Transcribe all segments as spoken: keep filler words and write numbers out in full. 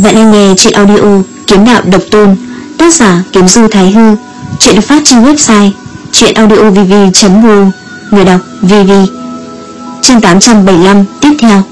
Bạn đang nghe truyện audio Kiếm Đạo Độc Tôn, tác giả Kiếm Du Thái Hư. Truyện được phát trên website truyệnaudiovv chấm com. Người đọc vê vê. Chương tám trăm bảy mươi lăm tiếp theo.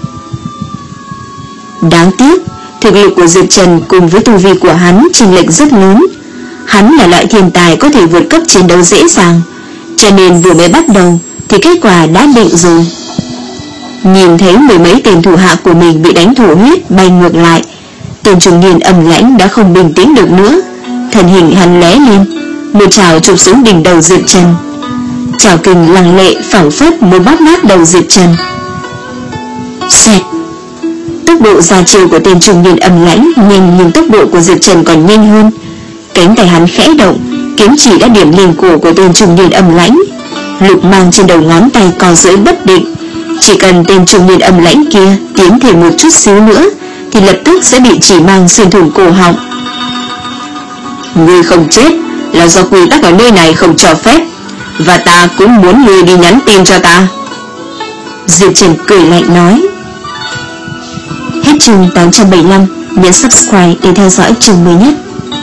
Đáng tiếc, thực lực của Diệp Trần cùng với tu vi của hắn chênh lệch rất lớn. Hắn là loại thiên tài có thể vượt cấp chiến đấu dễ dàng, cho nên vừa mới bắt đầu thì kết quả đã định rồi. Nhìn thấy mười mấy tên thủ hạ của mình bị đánh thổ huyết bay ngược lại, tên trung niên âm lãnh đã không bình tĩnh được nữa. Thân hình hắn lóe lên, một chảo chụp xuống đỉnh đầu Diệp Trần. Chảo kình lăng lệ phảng phất muốn bóp nát đầu Diệp Trần. Xẹt. Tốc độ ra chiêu của tên trung niên âm lãnh nhanh, nhưng tốc độ của Diệp Trần còn nhanh hơn. Cánh tay hắn khẽ động, kiếm chỉ đã điểm lên cổ của tên trung niên âm lãnh. Lục mang trên đầu ngón tay co duỗi bất định. Chỉ cần tên trung niên âm lãnh kia tiến thêm một chút xíu nữa thì lập tức sẽ bị chỉ mang xuyên thủng cổ họng. Ngươi không chết là do quy tắc ở nơi này không cho phép, và ta cũng muốn ngươi đi nhắn tin cho ta. Diệp Trần cười lạnh nói. Hết chương tám trăm bảy mươi lăm. Nhấn subscribe để theo dõi chương mới nhất.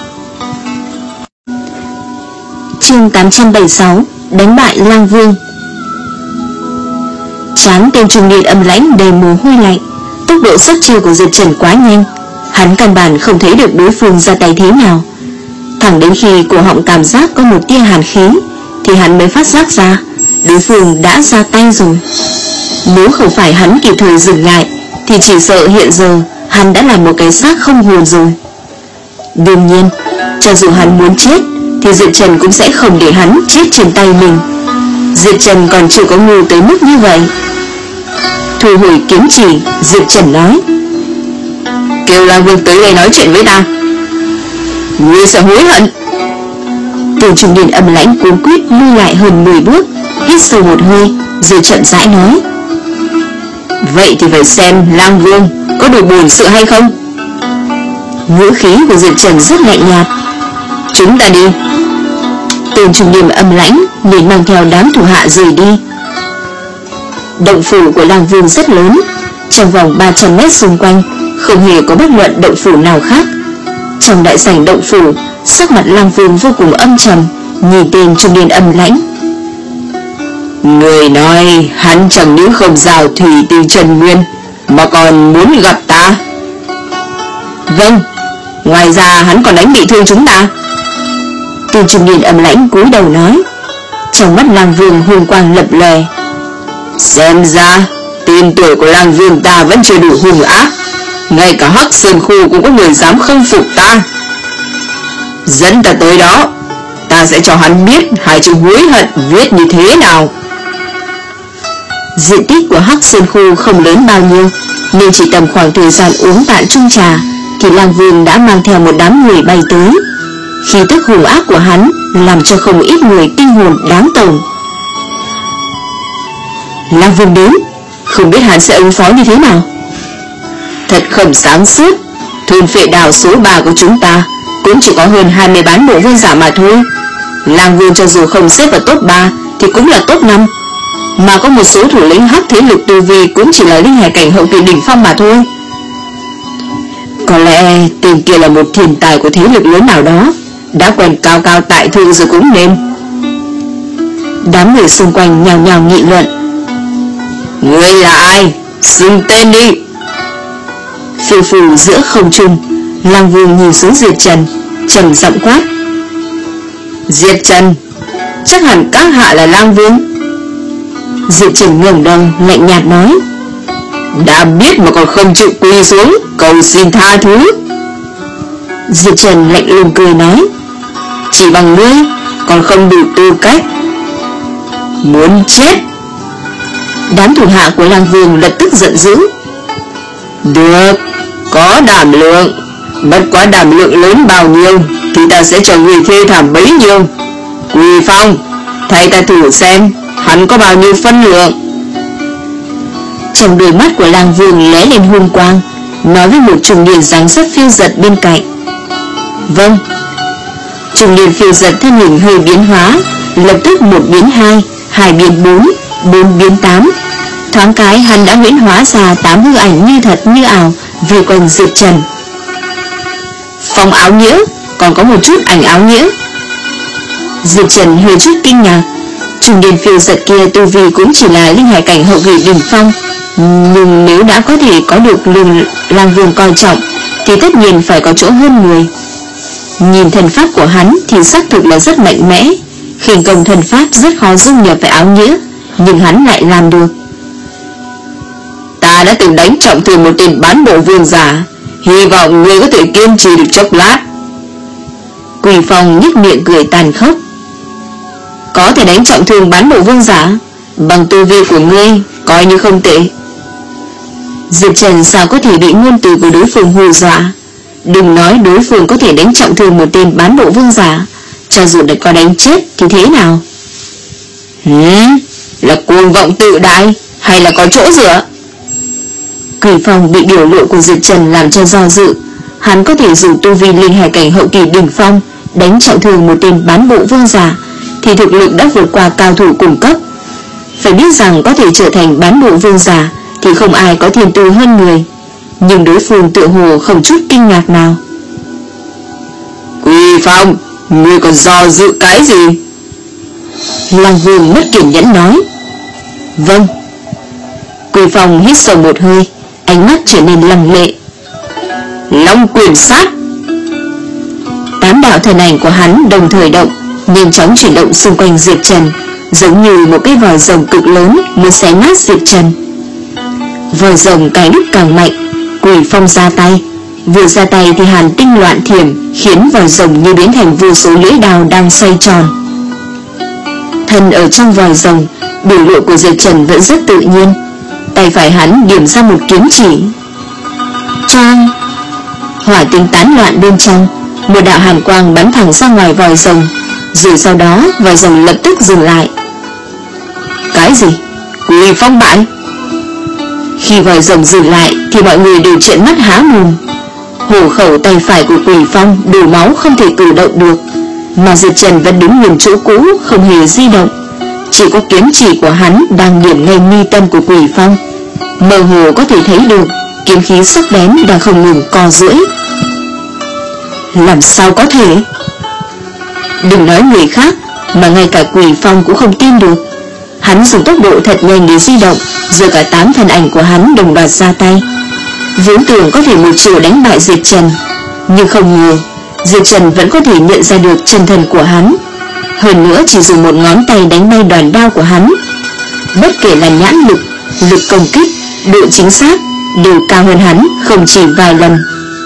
Chương tám trăm bảy mươi sáu. Đánh bại Lang Vương. Trán tên trung niên âm lãnh đầy mồ hôi lạnh. Tốc độ xuất chiêu của Diệp Trần quá nhanh, hắn căn bản không thấy được đối phương ra tay thế nào. Thẳng đến khi cổ họng cảm giác có một tia hàn khí thì hắn mới phát giác ra đối phương đã ra tay rồi. Nếu không phải hắn kịp thời dừng lại thì chỉ sợ hiện giờ hắn đã là một cái xác không hồn rồi. Đương nhiên, cho dù hắn muốn chết thì Diệp Trần cũng sẽ không để hắn chết trên tay mình. Diệp Trần còn chưa có ngu tới mức như vậy. Thu hồi kiếm chỉ, Diệp Trần nói. Kêu Lang Vương tới đây nói chuyện với ta, ngươi sẽ hối hận. Tên trung niên âm lãnh cuống quýt lui lại hơn mười bước, hít sâu một hơi rồi chậm rãi nói. Vậy thì phải xem Lang Vương có đủ bổn sự hay không. Ngữ khí của Diệp Trần rất lạnh nhạt. Chúng ta đi. Tên trung niên âm lãnh liền mang theo đám thủ hạ rời đi. Động phủ của Lang Vương rất lớn, trong vòng ba trăm mét xung quanh không hề có bất luận động phủ nào khác. Trong đại sảnh động phủ, sắc mặt Lang Vương vô cùng âm trầm, nhìn tên trung niên âm lãnh. Người nói hắn chẳng những không rào thủy từ Trần Nguyên mà còn muốn gặp ta. Vâng, ngoài ra hắn còn đánh bị thương chúng ta. Tên trung niên âm lãnh cúi đầu nói. Trong mắt Lang Vương hung quang lập lòe. Xem ra tên tuổi của Lang Vương ta vẫn chưa đủ hung ác, ngay cả Hắc Sơn Khu cũng có người dám không phục ta. Dẫn ta tới đó, ta sẽ cho hắn biết hai chữ hối hận viết như thế nào. Diện tích của Hắc Sơn Khu không lớn bao nhiêu, nên chỉ tầm khoảng thời gian uống cạn chung trà thì Lang Vương đã mang theo một đám người bay tới. Khí tức hung ác của hắn làm cho không ít người tinh hồn đáng tổn. Lang Vương đến, không biết hắn sẽ ứng phó như thế nào. Thật không sáng suốt. Thôn Phệ Đảo số ba của chúng ta cũng chỉ có hơn hai mươi bán bộ vương giả mà thôi. Lang Vương cho dù không xếp vào top ba thì cũng là top năm, mà có một số thủ lĩnh hắc thế lực tu vi cũng chỉ là linh hải cảnh hậu kỳ đỉnh phong mà thôi. Có lẽ tên kia là một thiên tài của thế lực lớn nào đó, đã quen cao cao tại thượng rồi cũng nên. Đám người xung quanh nhào nhào nghị luận. Ngươi là ai? Xưng tên đi. Phiêu phù giữa không trung, Lang Vương nhìn xuống Diệp Trần, trầm giọng quát. Diệp Trần, chắc hẳn các hạ là Lang Vương. Diệp Trần ngẩng đầu lạnh nhạt nói. Đã biết mà còn không chịu quỳ xuống cầu xin tha thứ. Diệp Trần lạnh lùng cười nói. Chỉ bằng ngươi còn không đủ tư cách. Muốn chết. Đám thủ hạ của Lang Vương lập tức giận dữ. Được, có đảm lượng, bất quá đảm lượng lớn bao nhiêu thì ta sẽ cho người phê thảm bấy nhiêu. Quỳ Phong, thay ta thử xem hắn có bao nhiêu phân lượng. Trong đôi mắt của Lang Vương lóe lên hung quang, nói với một trung niên dáng dấp phiêu giật bên cạnh. Vâng. Trung niên phiêu giật thân hình hơi biến hóa, lập tức một biến hai, hai biến bốn, bốn biến tám. Thoáng cái hắn đã huyễn hóa ra tám hư ảnh như thật như ảo vây quanh Diệp Trần. Phong áo nghĩa, còn có một chút ảnh áo nghĩa. Diệp Trần hơi chút kinh ngạc. Trung niên phiêu giật kia tu vi cũng chỉ là linh hải cảnh hậu kỳ đỉnh phong, nhưng nếu đã có thể có được lương Lang Vương coi trọng thì tất nhiên phải có chỗ hơn người. Nhìn thần pháp của hắn thì xác thực là rất mạnh mẽ, khinh công thần pháp rất khó dung nhập với áo nghĩa, nhưng hắn lại làm được. Ta đã từng đánh trọng thương một tên bán bộ vương giả, hy vọng ngươi có thể kiên trì được chốc lát. Quỷ Phong nhếch miệng cười tàn khốc. Có thể đánh trọng thương bán bộ vương giả, bằng tu vi của ngươi coi như không tệ. Diệp Trần sao có thể bị ngôn từ của đối phương hù dọa. Đừng nói đối phương có thể đánh trọng thương một tên bán bộ vương giả, cho dù đã có đánh chết thì thế nào? Hừm, là cuồng vọng tự đại hay là có chỗ dựa? Quỷ Phong bị biểu lộ của Diệp Trần làm cho do dự. Hắn có thể dùng tu vi linh hải cảnh hậu kỳ đỉnh phong đánh trọng thương một tên bán bộ vương giả thì thực lực đã vượt qua cao thủ cùng cấp. Phải biết rằng có thể trở thành bán bộ vương giả thì không ai có thiên tư hơn người, nhưng đối phương tựa hồ không chút kinh ngạc nào. Quỷ Phong, ngươi còn do dự cái gì? Lang Vương mất kiên nhẫn nói. Vâng. Quỷ Phong hít sâu một hơi, ánh mắt trở nên lăng lệ. Long quyền sát. Tám đạo thần ảnh của hắn đồng thời động, nhanh chóng chuyển động xung quanh Diệp Trần, giống như một cái vòi rồng cực lớn muốn xé nát Diệp Trần. Vòi rồng càng lúc càng mạnh. Quỷ Phong ra tay, vừa ra tay thì hàn tinh loạn thiểm, khiến vòi rồng như biến thành vô số lưỡi đao đang xoay tròn. Thân ở trong vòi rồng, biểu lộ của Diệp Trần vẫn rất tự nhiên. Tay phải hắn điểm ra một kiếm chỉ. Choang! Hỏa tinh tán loạn bên trong, một đạo hàn quang bắn thẳng ra ngoài vòi rồng, rồi sau đó vòi rồng lập tức dừng lại. Cái gì? Quỷ Phong bại? Khi vòi rồng dừng lại thì mọi người đều trợn mắt há mồm. Hổ khẩu tay phải của Quỷ Phong đổ máu không thể cử động được, mà Diệp Trần vẫn đứng nguyên chỗ cũ không hề di động. Chỉ có kiếm chỉ của hắn đang điểm ngay mi tâm của Quỷ Phong, mơ hồ có thể thấy được kiếm khí sắc bén đang không ngừng co duỗi. Làm sao có thể? Đừng nói người khác, mà ngay cả Quỷ Phong cũng không tin được. Hắn dùng tốc độ thật nhanh để di động, rồi cả tám thân ảnh của hắn đồng loạt ra tay. Vốn tưởng có thể một chiều đánh bại Diệp Trần, nhưng không ngờ Diệp Trần vẫn có thể nhận ra được chân thần của hắn. Hơn nữa chỉ dùng một ngón tay đánh bay đòn đao của hắn. Bất kể là nhãn lực, lực công kích, độ chính xác đều cao hơn hắn không chỉ vài lần.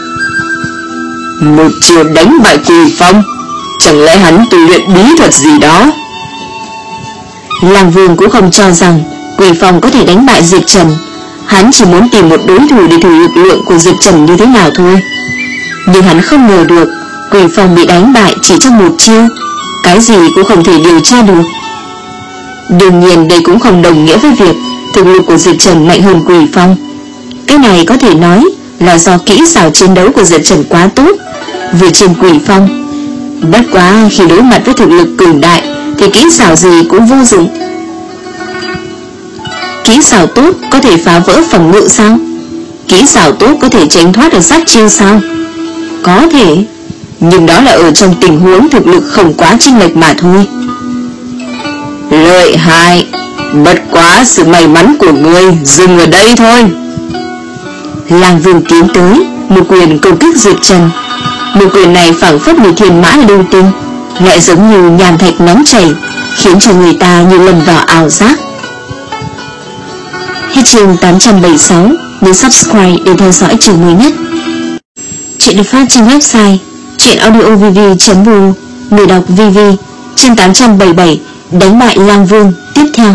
Một chiều đánh bại Quỷ Phong, chẳng lẽ hắn tu luyện bí thuật gì đó? Lang Vương cũng không cho rằng Quỷ Phong có thể đánh bại Diệp Trần. Hắn chỉ muốn tìm một đối thủ để thử lực lượng của Diệp Trần như thế nào thôi. Nhưng hắn không ngờ được Quỷ Phong bị đánh bại chỉ trong một chiêu, cái gì cũng không thể điều tra được. Đương nhiên đây cũng không đồng nghĩa với việc thực lực của Diệp Trần mạnh hơn Quỷ Phong. Cái này có thể nói là do kỹ xảo chiến đấu của Diệp Trần quá tốt, vượt trên Quỷ Phong. Bất quá khi đối mặt với thực lực cường đại thì kỹ xảo gì cũng vô dụng. Kỹ xảo tốt có thể phá vỡ phòng ngự sao? Kỹ xảo tốt có thể tránh thoát được sát chiêu sao? Có thể, nhưng đó là ở trong tình huống thực lực không quá chênh lệch mà thôi. Lợi hại, bất quá sự may mắn của ngươi dừng ở đây thôi. Lang Vương tiến tới, một quyền công kích Diệp Trần. Một quyền này phảng phất như thiên mã lưu tinh, lại giống như nham thạch nóng chảy, khiến cho người ta như lâm vào ảo giác. Hết chương tám trăm bảy mươi sáu, nhấn subscribe để theo dõi chương mới nhất. Chuyện được phát trên website chuyenaudiovv chấm bu. Người đọc vê vê. Chương tám trăm bảy mươi bảy, đánh bại Lang Vương tiếp theo.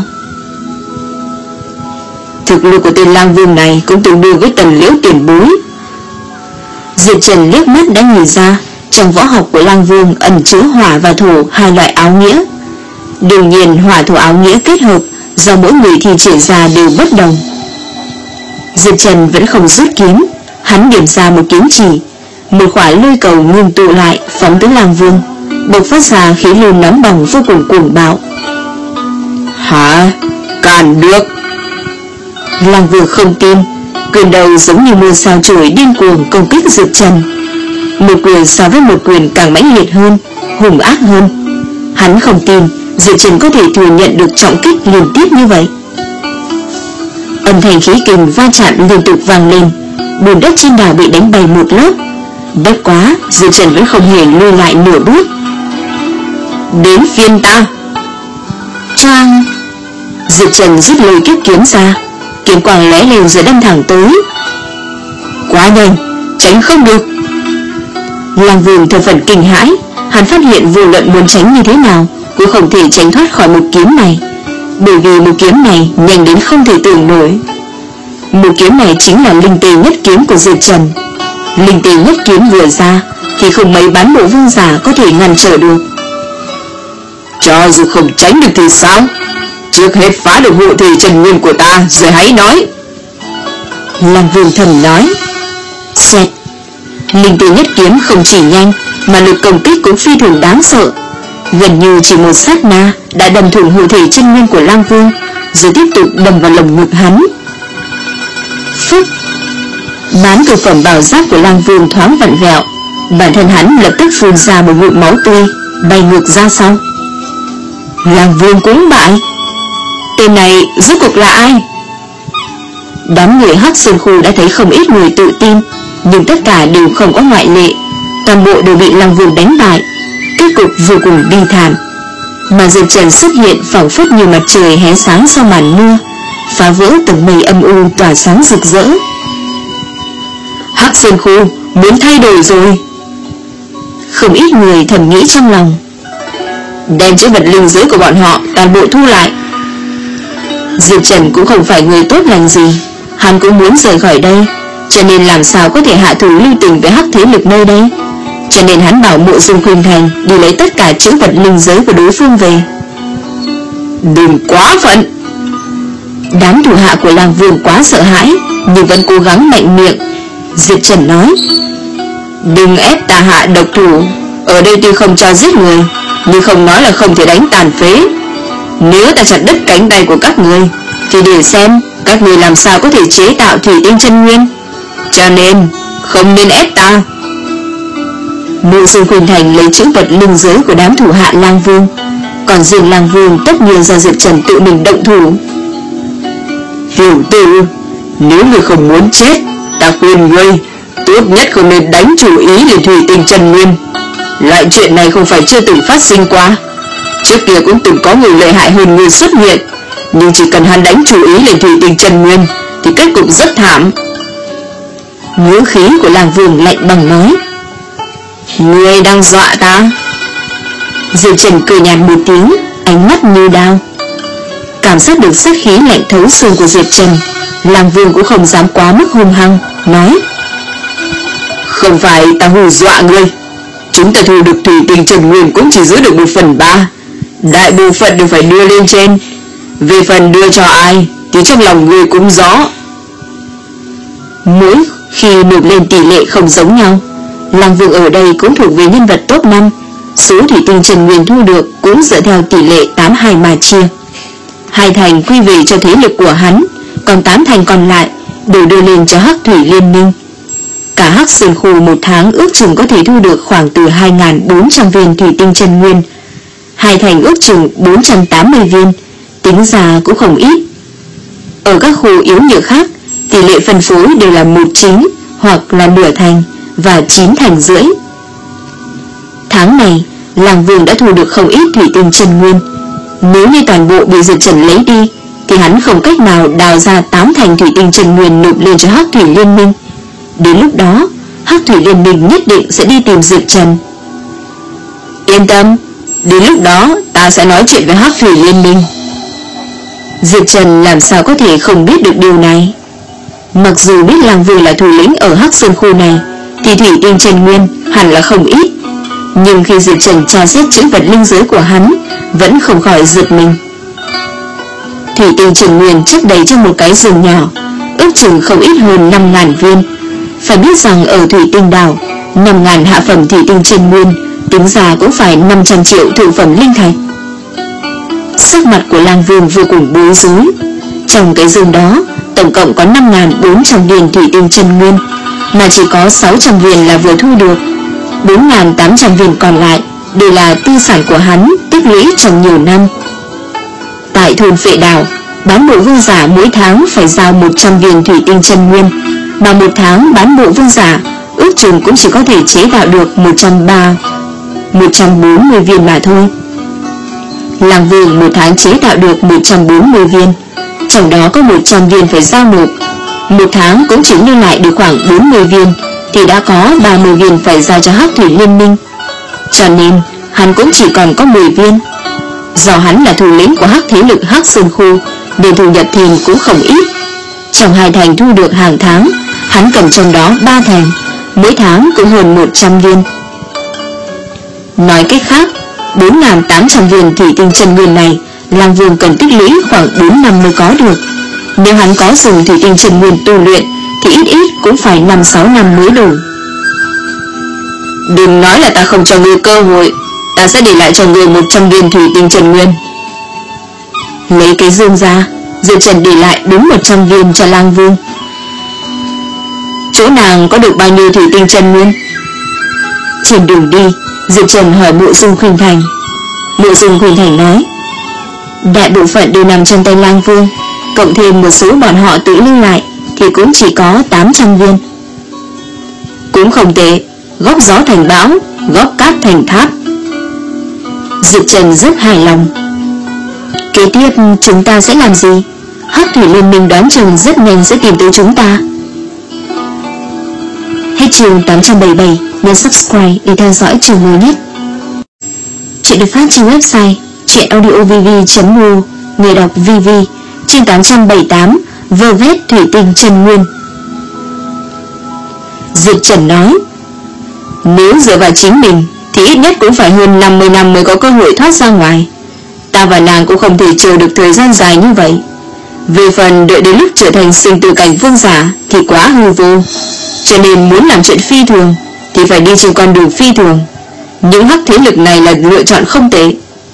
Thực lực của tên Lang Vương này cũng tương đương với Tần Liễu tiền bối. Diệp Trần liếc mắt đã nhìn ra trong võ học của Lang Vương ẩn chứa hỏa và thổ hai loại áo nghĩa. Đương nhiên hỏa thổ áo nghĩa kết hợp do mỗi người thi triển ra đều bất đồng. Diệp Trần vẫn không rút kiếm, hắn điểm ra một kiếm chỉ, một quả lôi cầu ngưng tụ lại phóng tới Lang Vương, bộc phát ra khí lưu nóng bỏng vô cùng cuồng bạo. Hả? Cản được? Lang Vương không tin, quyền đầu giống như mưa sao chổi điên cuồng công kích Diệp Trần. một quyền so với một quyền càng mãnh liệt hơn, hung ác hơn. Hắn không tin Diệp Trần có thể thừa nhận được trọng kích liên tiếp như vậy. Âm thanh khí kình va chạm liên tục vang lên, bùn đất trên đảo bị đánh bay một lớp. Bất quá, Diệp Trần vẫn không hề lùi lại nửa bước. Đến phiên ta. Choang! Diệp Trần rút lôi kiếp kiếm ra, kiếm quang lóe lên rồi đâm thẳng tới. Quá nhanh, tránh không được. Lang Vương thập phần kinh hãi, hắn phát hiện vô luận muốn tránh như thế nào cũng không thể tránh thoát khỏi một kiếm này, bởi vì một kiếm này nhanh đến không thể tưởng nổi. Một kiếm này chính là linh tê nhất kiếm của Diệp Trần. Linh tê nhất kiếm vừa ra thì không mấy bán bộ vương giả có thể ngăn trở được. Cho dù không tránh được thì sao? Trước hết phá được hộ thể Trần Nguyên của ta rồi hãy nói. Lang Vương thầm nói. Xoẹt! Linh tê nhất kiếm không chỉ nhanh mà lực công kích cũng phi thường đáng sợ, gần như chỉ một sát na đã đâm thủng hộ thể chân nguyên của Lang Vương, rồi tiếp tục đâm vào lồng ngực hắn. Phúc! Bán cực phẩm bảo giáp của Lang Vương thoáng vặn vẹo, bản thân hắn lập tức phun ra một ngụm máu tươi, bay ngược ra sau. Lang Vương cũng bại. Tên này rốt cuộc là ai? Đám người Hắc Sơn Khu đã thấy không ít người tự tin, nhưng tất cả đều không có ngoại lệ, toàn bộ đều bị Lang Vương đánh bại. Kết cục vô cùng bi thảm. Mà Diệp Trần xuất hiện phảng phất như mặt trời hé sáng sau màn mưa, phá vỡ tầng mây âm u tỏa sáng rực rỡ. Hắc Sơn Khu muốn thay đổi rồi. Không ít người thầm nghĩ trong lòng. Đem chữ vật linh giới của bọn họ toàn bộ thu lại. Diệp Trần cũng không phải người tốt lành gì, hắn cũng muốn rời khỏi đây, cho nên làm sao có thể hạ thủ lưu tình với hắc thế lực nơi đây. Cho nên hắn bảo Mộ Dung Khuynh Thành đi lấy tất cả chữ vật linh giới của đối phương về. Đừng quá phận! Đám thủ hạ của Lang Vương quá sợ hãi, nhưng vẫn cố gắng mạnh miệng. Diệp Trần nói. Đừng ép ta hạ độc thủ. Ở đây tuy không cho giết người, nhưng không nói là không thể đánh tàn phế. Nếu ta chặt đứt cánh tay của các người, thì để xem các người làm sao có thể chế tạo thủy tinh chân nguyên. Cho nên không nên ép ta. Mộ Dung Khuynh Thành lấy chữ vật linh giới của đám thủ hạ Lang Vương, còn riêng Lang Vương tất nhiên do Diệp Trần tự mình động thủ. Tiểu tử, nếu người không muốn chết, ta khuyên ngươi tốt nhất không nên đánh chủ ý lên thủy tinh chân nguyên. Loại chuyện này không phải chưa từng phát sinh qua. Trước kia cũng từng có người lợi hại hơn ngươi xuất hiện, nhưng chỉ cần hắn đánh chủ ý lên thủy tinh chân nguyên thì kết cục rất thảm. Ngữ khí của Lang Vương lạnh băng nói. Ngươi đang dọa ta? Diệp Trần cười nhạt một tiếng, ánh mắt như đao. Cảm giác được sát khí lạnh thấu xương của Diệp Trần, Lang Vương cũng không dám quá mức hung hăng, nói. Không phải ta hù dọa ngươi. Chúng ta thu được thủy tinh chân nguyên cũng chỉ giữ được một phần ba, đại bộ phận đều phải đưa lên trên. Về phần đưa cho ai thì trong lòng ngươi cũng rõ. Mỗi khi nộp lên tỷ lệ không giống nhau, Lang Vương ở đây cũng thuộc về nhân vật top năm. Số thủy tinh chân nguyên thu được cũng dựa theo tỷ lệ tám hai mà chia. Hai thành quy về cho thế lực của hắn, còn tám thành còn lại đều đưa lên cho Hắc Thủy Liên Minh. Cả Hắc Sơn Khu một tháng ước chừng có thể thu được khoảng từ hai nghìn bốn trăm viên thủy tinh chân nguyên. Hai thành ước chừng bốn trăm tám mươi viên, tính ra cũng không ít. Ở các khu yếu nhược khác, tỷ lệ phân phối đều là một chín hoặc là nửa thành và chín thành rưỡi. Tháng này, Lang Vương đã thu được không ít thủy tinh chân nguyên. Nếu như toàn bộ bị Diệp Trần lấy đi, thì hắn không cách nào đào ra tám thành thủy tinh chân nguyên nộp lên cho Hắc Thủy Liên Minh. Đến lúc đó, Hắc Thủy Liên Minh nhất định sẽ đi tìm Diệp Trần. Yên tâm, đến lúc đó ta sẽ nói chuyện với Hắc Thủy Liên Minh. Diệp Trần làm sao có thể không biết được điều này. Mặc dù biết Lang Vương là thủ lĩnh ở Hắc Sơn Khu này, thì thủy tinh chân nguyên hẳn là không ít, nhưng khi Diệp Trần tra xét chữ vật linh giới của hắn, vẫn không khỏi giật mình. Thủy tinh chân nguyên chất đầy trong một cái giường nhỏ, ước chừng không ít hơn năm nghìn viên. Phải biết rằng ở Thủy Tinh Đảo, năm nghìn hạ phẩm thủy tinh chân nguyên tính ra cũng phải năm trăm triệu thượng phẩm linh thạch. Sắc mặt của Lang Vương vô cùng bối rối. Trong cái giường đó tổng cộng có năm nghìn bốn trăm viên thủy tinh chân nguyên, mà chỉ có sáu trăm viên là vừa thu được, bốn nghìn tám trăm viên còn lại đều là tư sản của hắn tích lũy trong nhiều năm. Tại thôn Phệ Đào, bán bộ vương giả mỗi tháng phải giao một trăm viên thủy tinh chân nguyên, mà một tháng bán bộ vương giả ước chừng cũng chỉ có thể chế tạo được một trăm ba một trăm bốn mươi viên mà thôi. Làng Vương một tháng chế tạo được một trăm bốn mươi viên, trong đó có một trăm viên phải giao nộp. Một tháng cũng chỉ lưu lại được khoảng bốn mươi viên, thì đã có ba mươi viên phải giao cho Hắc Thủy Liên Minh. Cho nên hắn cũng chỉ còn có mười viên. Do hắn là thủ lĩnh của Hắc thế lực Hắc Sơn Khu, nên thu nhập thìn cũng không ít. Trong hai thành thu được hàng tháng, hắn cầm trong đó ba thành, mỗi tháng cũng hơn một trăm viên. Nói cách khác, bốn nghìn tám trăm viên thủy tinh chân nguyên này, Làng Vương cần tích lũy khoảng bốn năm mới có được. Nếu hắn có dùng thủy tinh chân nguyên tu luyện, thì ít ít cũng phải năm sáu năm mới đủ. Đừng nói là ta không cho ngươi cơ hội, ta sẽ để lại cho ngươi một trăm viên thủy tinh chân nguyên. Lấy cái dương ra, Diệp Trần để lại đúng một trăm viên cho Lang Vương. Chỗ nàng có được bao nhiêu thủy tinh chân nguyên? Trên đường đi, Diệp Trần hỏi Mộ Dung Khuynh Thành. Mộ Dung Khuynh Thành nói, đại bộ phận đều nằm trong tay Lang Vương, cộng thêm một số bọn họ tự lưu lại thì cũng chỉ có tám trăm viên. Cũng không tệ, góp gió thành bão, góp cát thành tháp. Diệp Trần rất hài lòng. Kế tiếp chúng ta sẽ làm gì? Hắc Thủy Liên Minh đoán chừng rất nhanh sẽ tìm tới chúng ta. Hết chương tám trăm bảy mươi bảy, nhấn subscribe để theo dõi chương mới nhất. Chuyện được phát trên website truyện audio v v chấm u, người đọc vê vê. Chương tám trăm bảy mươi tám, vơ vét thủy tinh chân nguyên. Diệp Trần nói, nếu dựa vào chính mình thì ít nhất cũng phải hơn năm mươi năm mới có cơ hội thoát ra ngoài. Ta và nàng cũng không thể chờ được thời gian dài như vậy. Về phần đợi đến lúc trở thành sinh tử cảnh vương giả thì quá hư vô. Cho nên muốn làm chuyện phi thường thì phải đi trên con đường phi thường. Những hắc thế lực này là lựa chọn không tệ.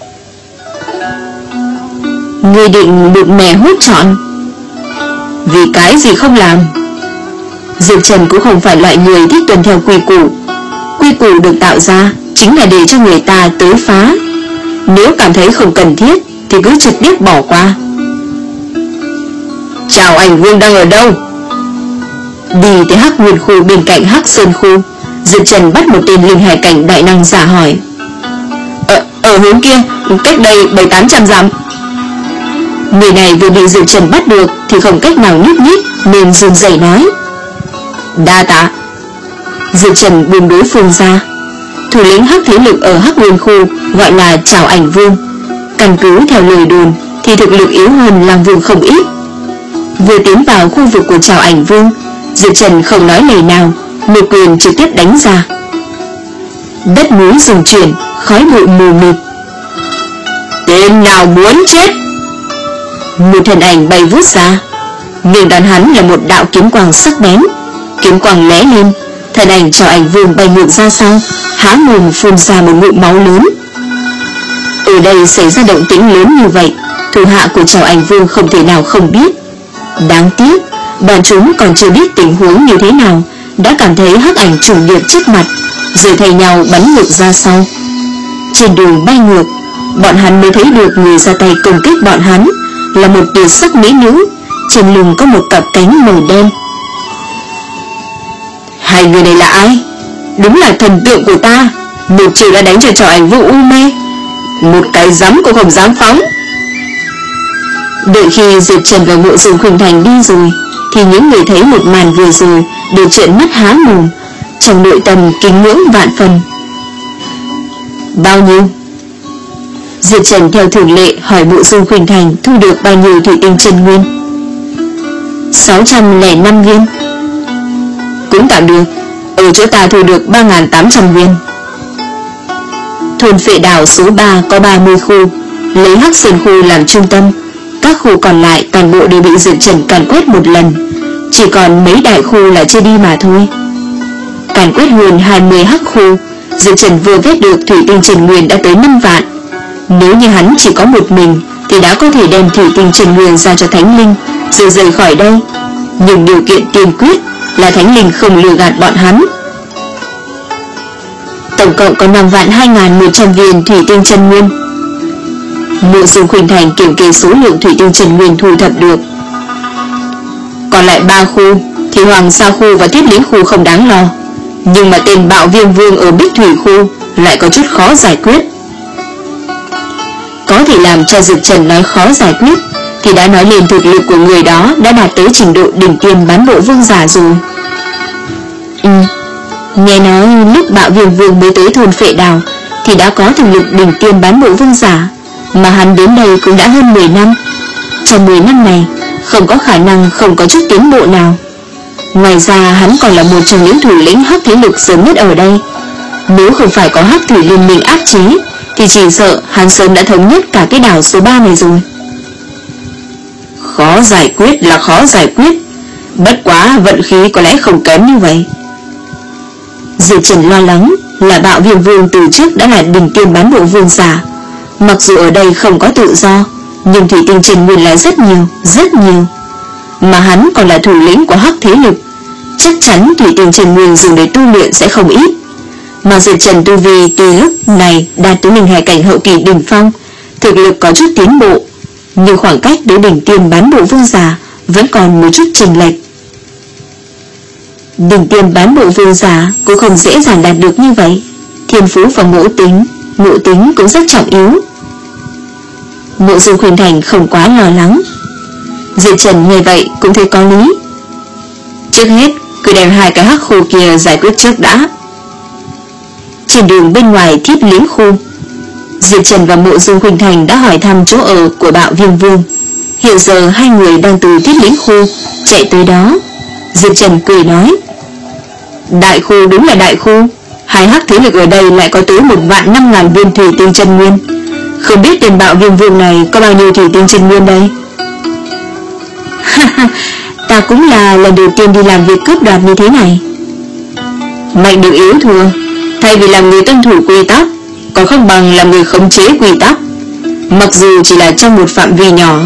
Ngươi định một mẻ hốt trọn? Vì cái gì không làm? Diệp Trần cũng không phải loại người thích tuân theo quy củ. Quy củ được tạo ra chính là để cho người ta tới phá. Nếu cảm thấy không cần thiết thì cứ trực tiếp bỏ qua. Chào Ảnh Vương đang ở đâu? Đi tới Hắc Nguyên Khu bên cạnh Hắc Sơn Khu, Diệp Trần bắt một tên linh hải cảnh đại năng giả hỏi. Ở, ở hướng kia, cách đây bảy tám trăm dặm. Người này vừa bị Diệp Trần bắt được thì không cách nào nhúc nhích nên run rẩy nói. Đa tạ. Diệp Trần buông đối phương ra. Thủ lĩnh Hắc thế lực ở Hắc Nguyên Khu gọi là Chào Ảnh Vương. Căn cứ theo lời đồn thì thực lực yếu hơn Lang Vương không ít. Vừa tiến vào khu vực của Chào Ảnh Vương, Diệp Trần không nói lời nào, một quyền trực tiếp đánh ra. Đất núi rung chuyển, khói bụi mù mịt. Tên nào muốn chết? Một thân ảnh bay vút ra, nhưng đón hắn là một đạo kiếm quang sắc bén. Kiếm quang lóe lên, thân ảnh Chào Ảnh Vương bay ngược ra sau, há mồm phun ra một ngụm máu lớn. Ở đây xảy ra động tĩnh lớn như vậy, thủ hạ của Chào Ảnh Vương không thể nào không biết. Đáng tiếc, bọn chúng còn chưa biết tình huống như thế nào, đã cảm thấy hắc ảnh trùng điệp trước mặt, rồi thay nhau bắn ngược ra sau. Trên đường bay ngược, bọn hắn mới thấy được người ra tay công kích bọn hắn là một tuyệt sắc mỹ nữ, trên lưng có một cặp cánh màu đen. Hai người này là ai? Đúng là thần tượng của ta, một chiều đã đánh cho Chào Ảnh Vương u mê, một cái dám cũng không dám phóng. Đợi khi Diệp Trần và Mộ Dung Khuynh Thành đi rồi, thì những người thấy một màn vừa rồi đều trợn mắt há mồm, trong nội tâm kính ngưỡng vạn phần. Bao nhiêu? Diệp Trần theo thường lệ hỏi Mộ Dung Khuynh Thành thu được bao nhiêu thủy tinh chân nguyên. Sáu trăm lẻ năm viên. Cũng tạm được, ở chỗ ta thu được ba nghìn tám trăm viên. Thôn Phệ Đào số ba có ba mươi khu, lấy Hắc Sơn Khu làm trung tâm. Các khu còn lại toàn bộ đều bị Diệp Trần càn quét một lần, chỉ còn mấy đại khu là chưa đi mà thôi. Càn quét hơn hai mươi hắc khu, Diệp Trần vừa vét được thủy tinh chân nguyên đã tới năm vạn. Nếu như hắn chỉ có một mình thì đã có thể đem thủy tinh chân nguyên ra cho Thánh Linh rồi rời khỏi đây, nhưng điều kiện tiên quyết là Thánh Linh không lừa gạt bọn hắn. tổng cộng có năm vạn hai nghìn một trăm viên thủy tinh chân nguyên. Mộ Dung Khuynh Thành kiểm kê số lượng thủy tinh chân nguyên thu thập được. Còn lại ba khu thì Hoàng Sa khu và Thiết Lý khu không đáng lo, nhưng mà tên Bạo Viêm Vương ở Bích Thủy khu lại có chút khó giải quyết. Có thể làm cho Diệp Trần nói khó giải quyết thì đã nói lên thực lực của người đó đã đạt tới trình độ đỉnh tiêm bán bộ vương giả rồi. Ừ, nghe nói lúc Bạo Viêm Vương mới tới thôn Phệ Đào thì đã có thực lực đỉnh tiêm bán bộ vương giả, mà hắn đến đây cũng đã hơn mười năm. Trong mười năm này không có khả năng không có chút tiến bộ nào. Ngoài ra hắn còn là một trong những thủ lĩnh hắc thế lực sớm nhất ở đây. Nếu không phải có hắc thủy liên minh áp chế thì chỉ sợ hắn sớm đã thống nhất cả cái đảo số ba này rồi. Khó giải quyết là khó giải quyết, bất quá vận khí có lẽ không kém như vậy. Diệp Trần lo lắng là Bạo Viêm Vương từ trước đã là đỉnh tiêm bán bộ vương giả. Mặc dù ở đây không có tự do, nhưng thủy tinh chân nguyên là rất nhiều, rất nhiều. Mà hắn còn là thủ lĩnh của hắc thế lực, chắc chắn thủy tinh chân nguyên dùng để tu luyện sẽ không ít. Mà Diệp Trần tu vi từ lúc này đạt tới linh hải cảnh hậu kỳ đỉnh phong, thực lực có chút tiến bộ, nhưng khoảng cách đến đỉnh tiêm bán bộ vương giả vẫn còn một chút chênh lệch. Đỉnh tiêm bán bộ vương giả cũng không dễ dàng đạt được như vậy. Thiên phú và ngộ tính, ngộ tính cũng rất trọng yếu. Mộ Dung Khuynh Thành không quá lo lắng. Diệp Trần nghe vậy cũng thấy có lý. Trước hết cứ đem hai cái hắc khu kia giải quyết trước đã. Trên đường bên ngoài Thiết Lý khu, Diệp Trần và Mộ Dung Khuynh Thành đã hỏi thăm chỗ ở của Bạo Viêm Vương. Hiện giờ hai người đang từ Thiết Lý khu chạy tới đó. Diệp Trần cười nói, đại khu đúng là đại khu, hai hắc thế lực ở đây lại có tới một vạn năm ngàn viên thủy tinh chân nguyên. Không biết tên Bạo Viêm Vương này có bao nhiêu thủy tinh chân nguyên đây? Ta cũng là lần đầu tiên đi làm việc cướp đoạt như thế này. Mạnh được yếu thua, thay vì làm người tuân thủ quy tắc, còn không bằng làm người khống chế quy tắc, mặc dù chỉ là trong một phạm vi nhỏ.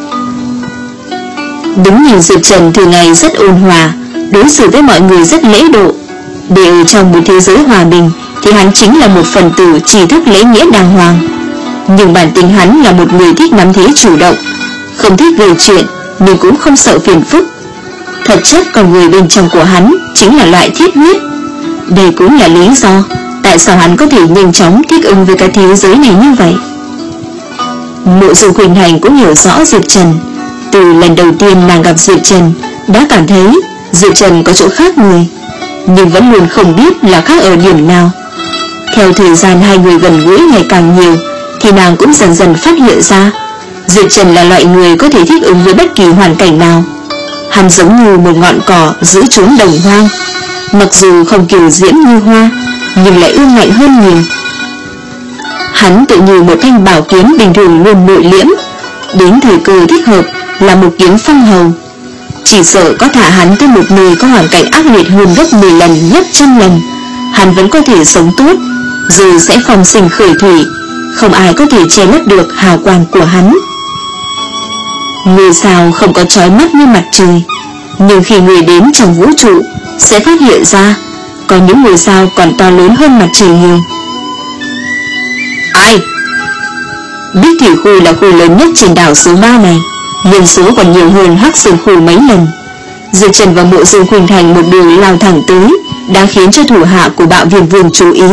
Đúng như Diệp Trần thường ngày rất ôn hòa, đối xử với mọi người rất lễ độ. Để ở trong một thế giới hòa bình thì hắn chính là một phần tử chỉ thức lễ nghĩa đàng hoàng. Nhưng bản tính hắn là một người thích nắm thế chủ động, không thích gây chuyện nhưng cũng không sợ phiền phức. Thật chất con người bên trong của hắn chính là loại thiết huyết. Đây cũng là lý do tại sao hắn có thể nhanh chóng thích ứng với cái thế giới này như vậy. Mộ Dung Khuynh Thành cũng hiểu rõ Diệp Trần. Từ lần đầu tiên nàng gặp Diệp Trần đã cảm thấy Diệp Trần có chỗ khác người, nhưng vẫn luôn không biết là khác ở điểm nào. Theo thời gian hai người gần gũi ngày càng nhiều thì nàng cũng dần dần phát hiện ra Diệp Trần là loại người có thể thích ứng với bất kỳ hoàn cảnh nào. Hắn giống như một ngọn cỏ giữ chốn đồng hoang, mặc dù không kiều diễm như hoa nhưng lại ương ngạnh hơn nhiều. Hắn tự như một thanh bảo kiếm bình thường luôn nội liễm, đến thời cơ thích hợp là một kiếm phong hầu. Chỉ sợ có thả hắn tới một nơi có hoàn cảnh ác liệt hơn gấp mười lần, gấp trăm lần, hắn vẫn có thể sống tốt, rồi sẽ phong sinh khởi thủy, không ai có thể che lấp được hào quang của hắn. Ngôi sao không có chói mắt như mặt trời, nhưng khi người đến trong vũ trụ sẽ phát hiện ra có những ngôi sao còn to lớn hơn mặt trời nhiều. Ai? Bích Thủy khu là khu lớn nhất trên đảo số ba này, nhân số còn nhiều hơn Hắc Sơn khu mấy lần. Diệp Trần và Mộ Dung Khuynh Thành một đường lao thẳng tới đã khiến cho thủ hạ của Bạo Viêm Vương chú ý.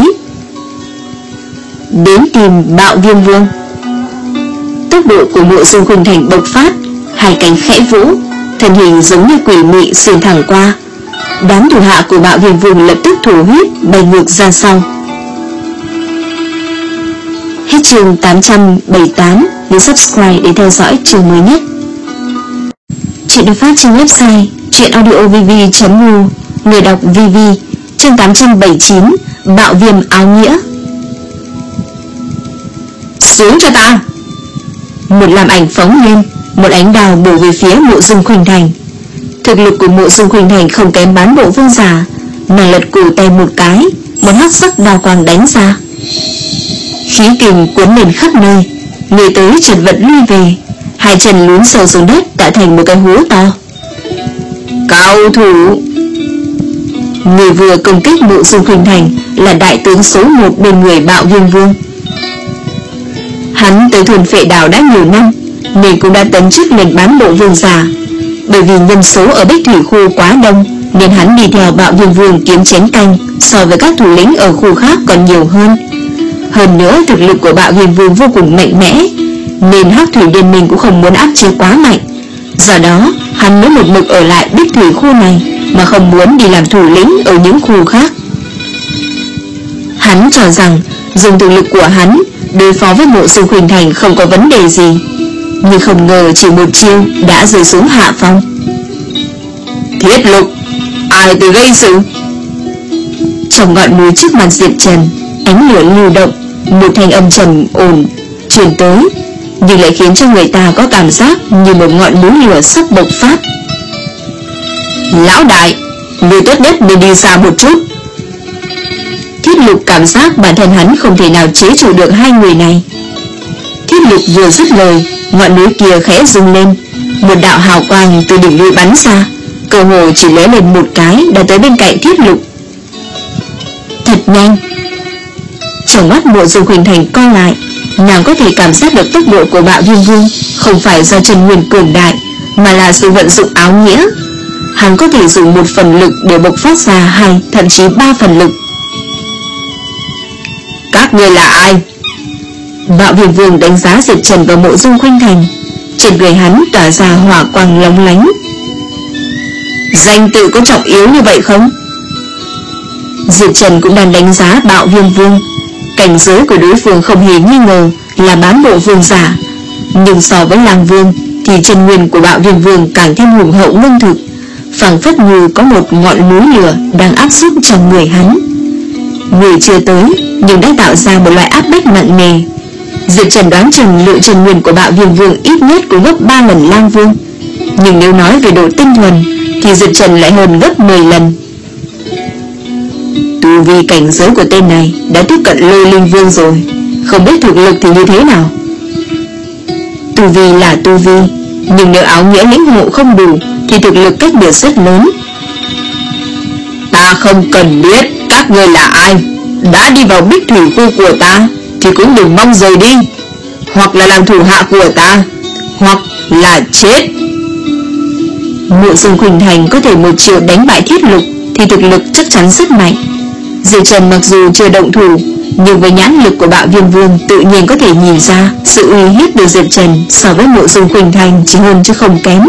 Đến tìm Bạo Viêm Vương. Tốc độ của Mộ Dung Khuynh Thành bộc phát, hai cánh khẽ vỗ, thân hình giống như quỷ mị xuyên thẳng qua. Đám thủ hạ của Bạo Viêm Vương lập tức thổ huyết bay ngược ra sau. Hết chương tám trăm bảy mươi tám. Nhấn subscribe để theo dõi chương mới nhất. Chuyện được phát trên website chuyenaudiovv chấm mu. Người đọc vê vê. Chương tám trăm bảy mươi chín. Bạo Viêm áo nghĩa. Xuống cho ta! Một làm ảnh phóng lên, một ánh đào bổ về phía Mộ Dung Khuynh Thành. Thực lực của Mộ Dung Khuynh Thành không kém bán bộ vương giả. Nàng lật cổ tay một cái, một hắc sắc đào quang đánh ra. Khí kình cuốn lên khắp nơi, người tới chật vật lui về, hai chân lún sâu xuống đất tạo thành một cái hố to. Cao thủ! Người vừa công kích Mộ Dung Khuynh Thành là đại tướng số một bên người Bạo Viêm Vương. Hắn tới thôn Phệ Đào đã nhiều năm, nên cũng đã tấn chức lên bán bộ vương giả. Bởi vì nhân số ở Bích Thủy khu quá đông, nên hắn đi theo Bạo Viêm Vương kiếm chén canh so với các thủ lĩnh ở khu khác còn nhiều hơn. Hơn nữa thực lực của Bạo Viêm Vương vô cùng mạnh mẽ, nên Hắc Thủy Liên Minh cũng không muốn áp chế quá mạnh. Do đó hắn mới một mực ở lại Bích Thủy khu này, mà không muốn đi làm thủ lĩnh ở những khu khác. Hắn cho rằng dùng thực lực của hắn đối phó với Mộ Dung Khuynh Thành không có vấn đề gì, nhưng không ngờ chỉ một chiêu đã rơi xuống hạ phong. Thiết Lục, ai tự gây sự? Trong ngọn núi trước mặt Diệp Trần, ánh lửa lưu động, một thanh âm trầm ổn truyền tới, nhưng lại khiến cho người ta có cảm giác như một ngọn núi lửa sắp bộc phát. Lão đại, người tốt nhất nên đi xa một chút. Thiết Lục cảm giác bản thân hắn không thể nào chế trụ được hai người này. Thiết Lục vừa dứt lời, ngọn núi kia khẽ rung lên, một đạo hào quang từ đỉnh núi bắn ra, cơ hồ chỉ lóe lên một cái đã tới bên cạnh Thiết Lục. Thật nhanh. Trong mắt Mộ Dung Khuynh Thành co lại, nàng có thể cảm giác được tốc độ của Bạo Viêm Vương không phải do chân nguyên cường đại, mà là sự vận dụng áo nghĩa. Hắn có thể dùng một phần lực để bộc phát ra hai, thậm chí ba phần lực. Các ngươi là ai? Bạo Viêm Vương đánh giá Diệp Trần và Mộ Dung Khuynh Thành. Trên người hắn tỏa ra hỏa quang lóng lánh. Danh tự có trọng yếu như vậy không? Diệp Trần cũng đang đánh giá Bạo Viêm Vương. Cảnh giới của đối phương không hề nghi ngờ là bán bộ vương giả, nhưng so với Lang Vương thì chân nguyên của Bạo Viêm Vương càng thêm hùng hậu ngưng thực, phảng phất như có một ngọn núi lửa đang áp xúc trong người hắn. Người chưa tới nhưng đã tạo ra một loại áp bách nặng nề. Diệp Trần đoán chừng lượng chân nguyên của Bạo Viêm Vương ít nhất cũng gấp ba lần Lang Vương, nhưng nếu nói về độ tinh thuần thì Diệp Trần lại hơn gấp mười lần. Tu vi cảnh giới của tên này đã tiếp cận Lôi Linh Vương rồi, không biết thực lực thì như thế nào. Tu vi là tu vi, nhưng nếu áo nghĩa lĩnh ngộ không đủ thì thực lực cách biệt rất lớn. Ta không cần biết các ngươi là ai, đã đi vào Bích Thủy khu của ta thì cũng đừng mong rời đi, hoặc là làm thủ hạ của ta, hoặc là chết. Mộ Dung Khuynh Thành có thể một chiều đánh bại Thiết Lục thì thực lực chắc chắn rất mạnh. Diệp Trần mặc dù chưa động thủ, nhưng với nhãn lực của Bạo Viêm Vương tự nhiên có thể nhìn ra sự uy hiếp của Diệp Trần so với Mộ Dung Khuynh Thành chỉ hơn chứ không kém.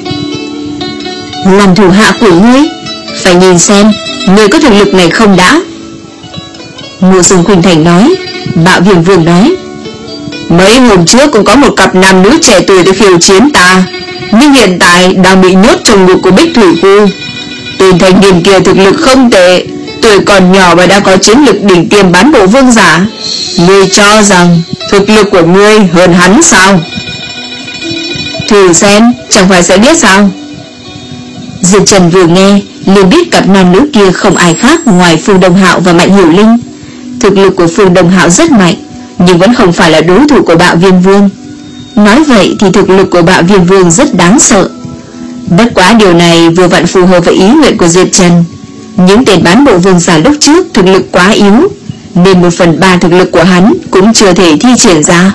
Làm thủ hạ của ngươi, phải nhìn xem ngươi có thực lực này không đã. Mộ Dung Khuynh Thành nói. Bạo Viêm Vương nói, mấy hôm trước cũng có một cặp nam nữ trẻ tuổi tới khiêu chiến ta, nhưng hiện tại đang bị nhốt trong ngục của Bích Thủy khu. Tên thanh niên kia thực lực không tệ, tuổi còn nhỏ và đã có chiến lực đỉnh tiêm bán bộ vương giả. Ngươi cho rằng thực lực của ngươi hơn hắn sao? Thử xem, chẳng phải sẽ biết sao? Diệp Trần vừa nghe liền biết cặp nam nữ kia không ai khác ngoài Phương Đông Hạo và Mạnh Hiểu Linh. Thực lực của Phương Đông Hạo rất mạnh, nhưng vẫn không phải là đối thủ của Bạo Viêm Vương. Nói vậy thì thực lực của Bạo Viêm Vương rất đáng sợ. Bất quá điều này vừa vặn phù hợp với ý nguyện của Diệp Trần. Những tên bán bộ vương giả lúc trước thực lực quá yếu, nên một phần ba thực lực của hắn cũng chưa thể thi triển ra.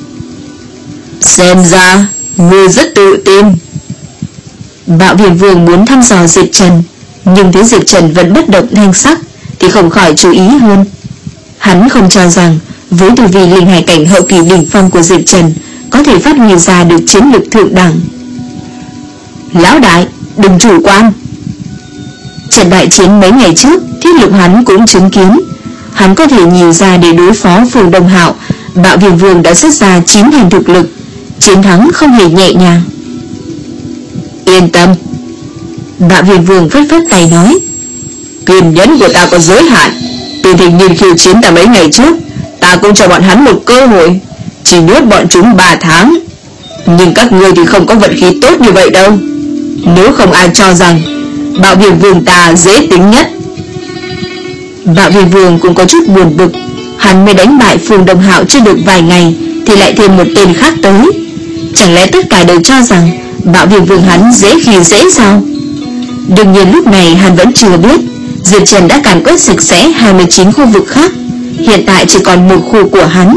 Xem ra ngươi rất tự tin. Bạo Viêm Vương muốn thăm dò Diệp Trần, nhưng thấy Diệp Trần vẫn bất động thanh sắc thì không khỏi chú ý hơn. Hắn không cho rằng với tu vi linh hải cảnh hậu kỳ đỉnh phong của Diệp Trần có thể phát huy ra được chiến lực thượng đẳng. Lão đại, đừng chủ quan. Trận đại chiến mấy ngày trước, Thiết Lục hắn cũng chứng kiến. Hắn có thể nhìn ra để đối phó Phương Đông Hạo, Bạo Viêm Vương đã xuất ra chín thành thực lực, chiến thắng không hề nhẹ nhàng. Yên tâm. Bạo Viêm Vương phất phất tay nói, kiên nhẫn của ta có giới hạn. Tên thanh niên khiêu chiến ta mấy ngày trước, ta cũng cho bọn hắn một cơ hội, chỉ nhốt bọn chúng ba tháng. Nhưng các ngươi thì không có vận khí tốt như vậy đâu. Nếu không ai cho rằng Bạo Viêm Vương ta dễ tính nhất. Bạo Viêm Vương cũng có chút buồn bực. Hắn mới đánh bại Phương Đông Hạo chưa được vài ngày thì lại thêm một tên khác tới. Chẳng lẽ tất cả đều cho rằng Bạo Viêm Vương hắn dễ khi dễ sao? Đương nhiên lúc này hắn vẫn chưa biết Diệp Trần đã càn quét sạch sẽ hai mươi chín khu vực khác, hiện tại chỉ còn một khu của hắn.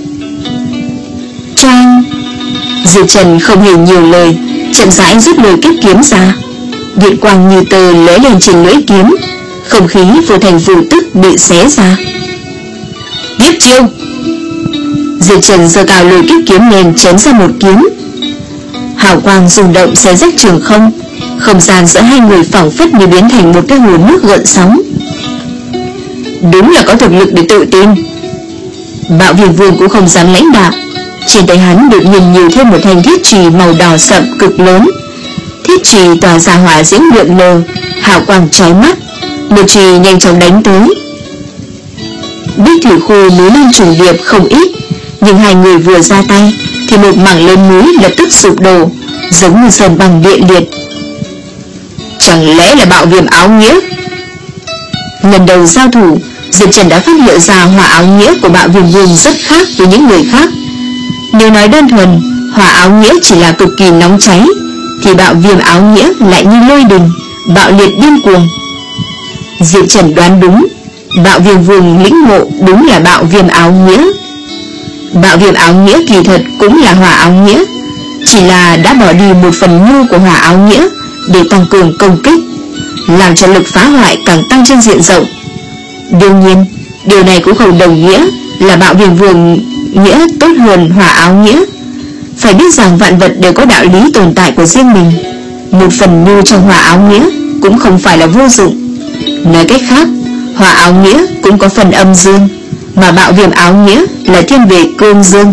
Trang. Diệp Trần không hề nhiều lời, chậm rãi rút lôi kiếp kiếm ra. Điện quang như tơ lóe lên trên lưỡi kiếm, không khí vô thành vô tức bị xé ra. Tiếp chiêu. Diệp Trần giơ cao lôi kiếp kiếm lên chém ra một kiếm. Hào quang rung động xé rách trường không, không gian giữa hai người phảng phất như biến thành một cái hồ nước gợn sóng. Đúng là có thực lực để tự tin. Bạo Viêm Vương cũng không dám lãnh đạo. Trên tay hắn đột nhiên nhiều thêm một thanh thiết chùy màu đỏ sậm cực lớn. Thiết chùy tỏa ra hỏa diễm lượn lờ, hào quang chói mắt. Một chùy nhanh chóng đánh tới. Bích thủy khu núi lên trùng điệp không ít, nhưng hai người vừa ra tay thì một mảng lớn núi lập tức sụp đổ, giống như sơn băng địa liệt. Chẳng lẽ là Bạo Viêm áo nghĩa? Lần đầu giao thủ, Diệp Trần đã phát hiện ra hỏa áo nghĩa của Bạo Viêm Vương rất khác với những người khác. Nếu nói đơn thuần hỏa áo nghĩa chỉ là cực kỳ nóng cháy, thì Bạo Viêm áo nghĩa lại như lôi đình, bạo liệt điên cuồng. Diệp Trần đoán đúng, Bạo Viêm Vương lĩnh ngộ đúng là Bạo Viêm áo nghĩa. Bạo Viêm áo nghĩa kỳ thật cũng là hỏa áo nghĩa, chỉ là đã bỏ đi một phần nhu của hỏa áo nghĩa để tăng cường công kích, làm cho lực phá hoại càng tăng trên diện rộng. Đương nhiên, điều này cũng không đồng nghĩa là Bạo Viêm Vương nghĩa tốt hơn hỏa áo nghĩa. Phải biết rằng vạn vật đều có đạo lý tồn tại của riêng mình. Một phần nhu trong hỏa áo nghĩa cũng không phải là vô dụng. Nói cách khác, hỏa áo nghĩa cũng có phần âm dương, mà Bạo Viêm áo nghĩa là thiên về cương dương.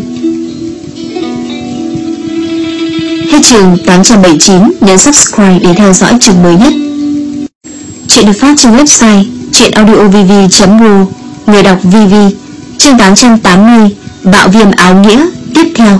Hết chương tám trăm bảy mươi chín, nhấn subscribe để theo dõi chương mới nhất. Chuyện được phát trên website truyệnaudiovv chấm ru. Người đọc vê vê. Chương tám trăm tám mươi, Bạo Viêm áo nghĩa tiếp theo.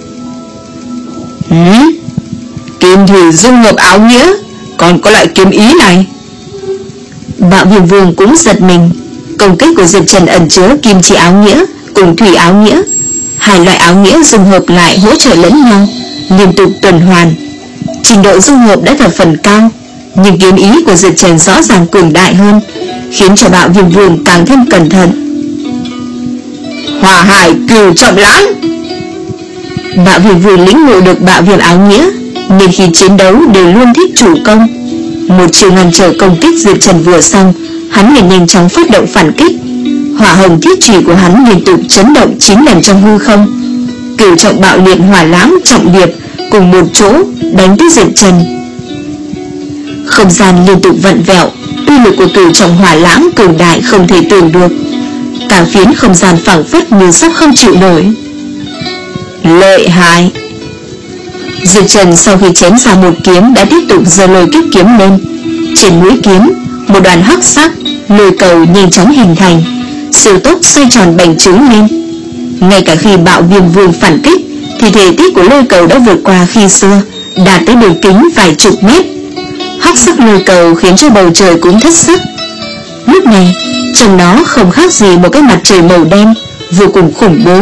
Hứ? Kim thủy dung hợp áo nghĩa, còn có loại kiếm ý này? Bạo Viêm Vương cũng giật mình. Công kích của Diệp Trần ẩn chứa kim chỉ áo nghĩa cùng thủy áo nghĩa, hai loại áo nghĩa dung hợp lại hỗ trợ lẫn nhau, liên tục tuần hoàn. Trình độ dung hợp đã thập phần cao, nhưng kiếm ý của Diệp Trần rõ ràng cường đại hơn, khiến cho Bạo Viêm Vương càng thêm cẩn thận. Hỏa hải cửu trọng lãng. Bạo Viêm Vương lĩnh ngộ được Bạo Viêm áo nghĩa, nên khi chiến đấu đều luôn thích chủ công. Một chiều ngăn trở công kích Diệp Trần vừa xong, hắn liền nhanh chóng phát động phản kích. Hỏa hồng thiết chùy của hắn liên tục chấn động chín lần trong hư không. Cửu trọng bạo liệt hỏa lãng trọng điệp cùng một chỗ đánh tới Diệp Trần. Không gian liên tục vặn vẹo, uy lực của cửu trọng hỏa lãng cường đại không thể tưởng được. Cả phiến không gian phảng phất như sắp không chịu nổi. Lợi hại. Diệp Trần sau khi chém ra một kiếm đã tiếp tục giơ lôi kiếp kiếm lên. Trên mũi kiếm, một đoàn hắc sắc lôi cầu nhanh chóng hình thành, siêu tốc xoay tròn bành trướng lên. Ngay cả khi Bạo Viêm Vương phản kích, thì thể tích của lôi cầu đã vượt qua khi xưa, đạt tới đường kính vài chục mét. Hắc sắc lôi cầu khiến cho bầu trời cũng thất sắc. Lúc này, trông nó không khác gì một cái mặt trời màu đen, vô cùng khủng bố.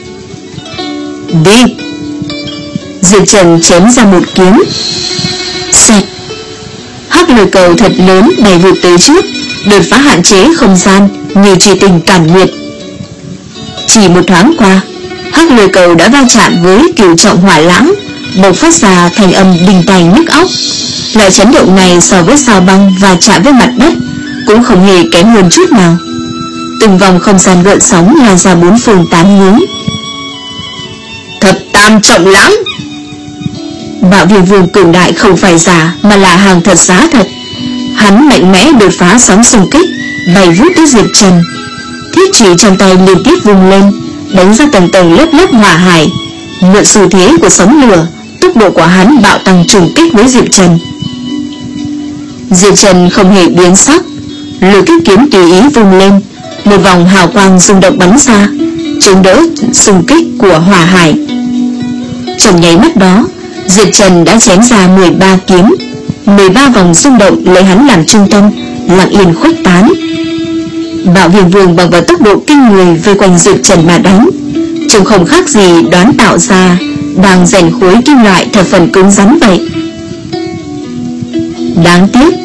Đi. Diệp Trần chém ra một kiếm. Xẹt. Hắc lôi cầu thật lớn bay vụt tới trước, đột phá hạn chế không gian như truy tình cản nguyệt. Chỉ một thoáng qua, hắc lôi cầu đã va chạm với cửu trọng hỏa lãng, bộc phát ra thành âm đình tai nhức óc. Loại chấn động này so với sao băng va chạm với mặt đất cũng không hề kém hơn chút nào. Từng vòng không gian gợn sóng lan ra bốn phương tám hướng. Thập tam trọng lãng. Bạo Viêm Vương cường đại không phải giả, mà là hàng thật giá thật. Hắn mạnh mẽ đột phá sóng xung kích, bay vút tới Diệp Trần. Thiết chùy trong tay liên tiếp vung lên, đánh ra tầng tầng lớp lớp hỏa hải. Mượn xu thế của sóng lửa, tốc độ của hắn bạo tăng trùng kích với Diệp Trần. Diệp Trần không hề biến sắc, lôi kiếp kiếm tùy ý vung lên, một vòng hào quang rung động bắn ra, chống đỡ xung kích của hỏa hải. Trong nháy mắt đó, Diệp Trần đã chém ra mười ba kiếm, mười ba vòng rung động lấy hắn làm trung tâm, lặng yên khuếch tán. Bạo Viêm Vương bằng vào tốc độ kinh người vây quanh Diệp Trần mà đánh, trông không khác gì đoán tạo ra đang rèn khối kim loại thập phần cứng rắn vậy. Đáng tiếc,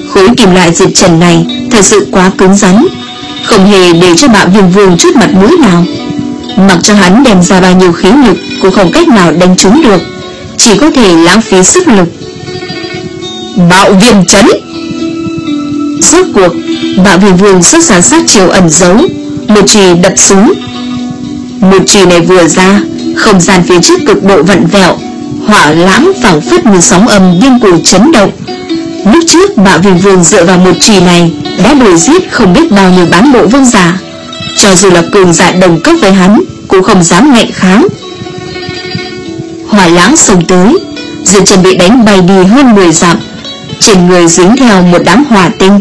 Khối kim loại diệt trần này thật sự quá cứng rắn, không hề để cho Bạo Viêm Vương chút mặt mũi nào. Mặc cho hắn đem ra bao nhiêu khí lực cũng không cách nào đánh trúng được, chỉ có thể lãng phí sức lực. Bạo Viêm Chấn. Rốt cuộc Bạo Viêm Vương xuất ra sát chiêu ẩn giấu, một chùy đập xuống. Một chùy này vừa ra, không gian phía trước cực độ vặn vẹo, hỏa lãng phảng phất như sóng âm điên cuồng chấn động. Lúc trước Bạo Viêm Vương dựa vào một chùy này đã đuổi giết không biết bao nhiêu bán bộ vương giả, cho dù là cường giả đồng cấp với hắn cũng không dám ngạnh kháng. Hỏa lãng xông tới, Diệp Trần bị đánh bay đi hơn mười dặm, trên người dính theo một đám hỏa tinh.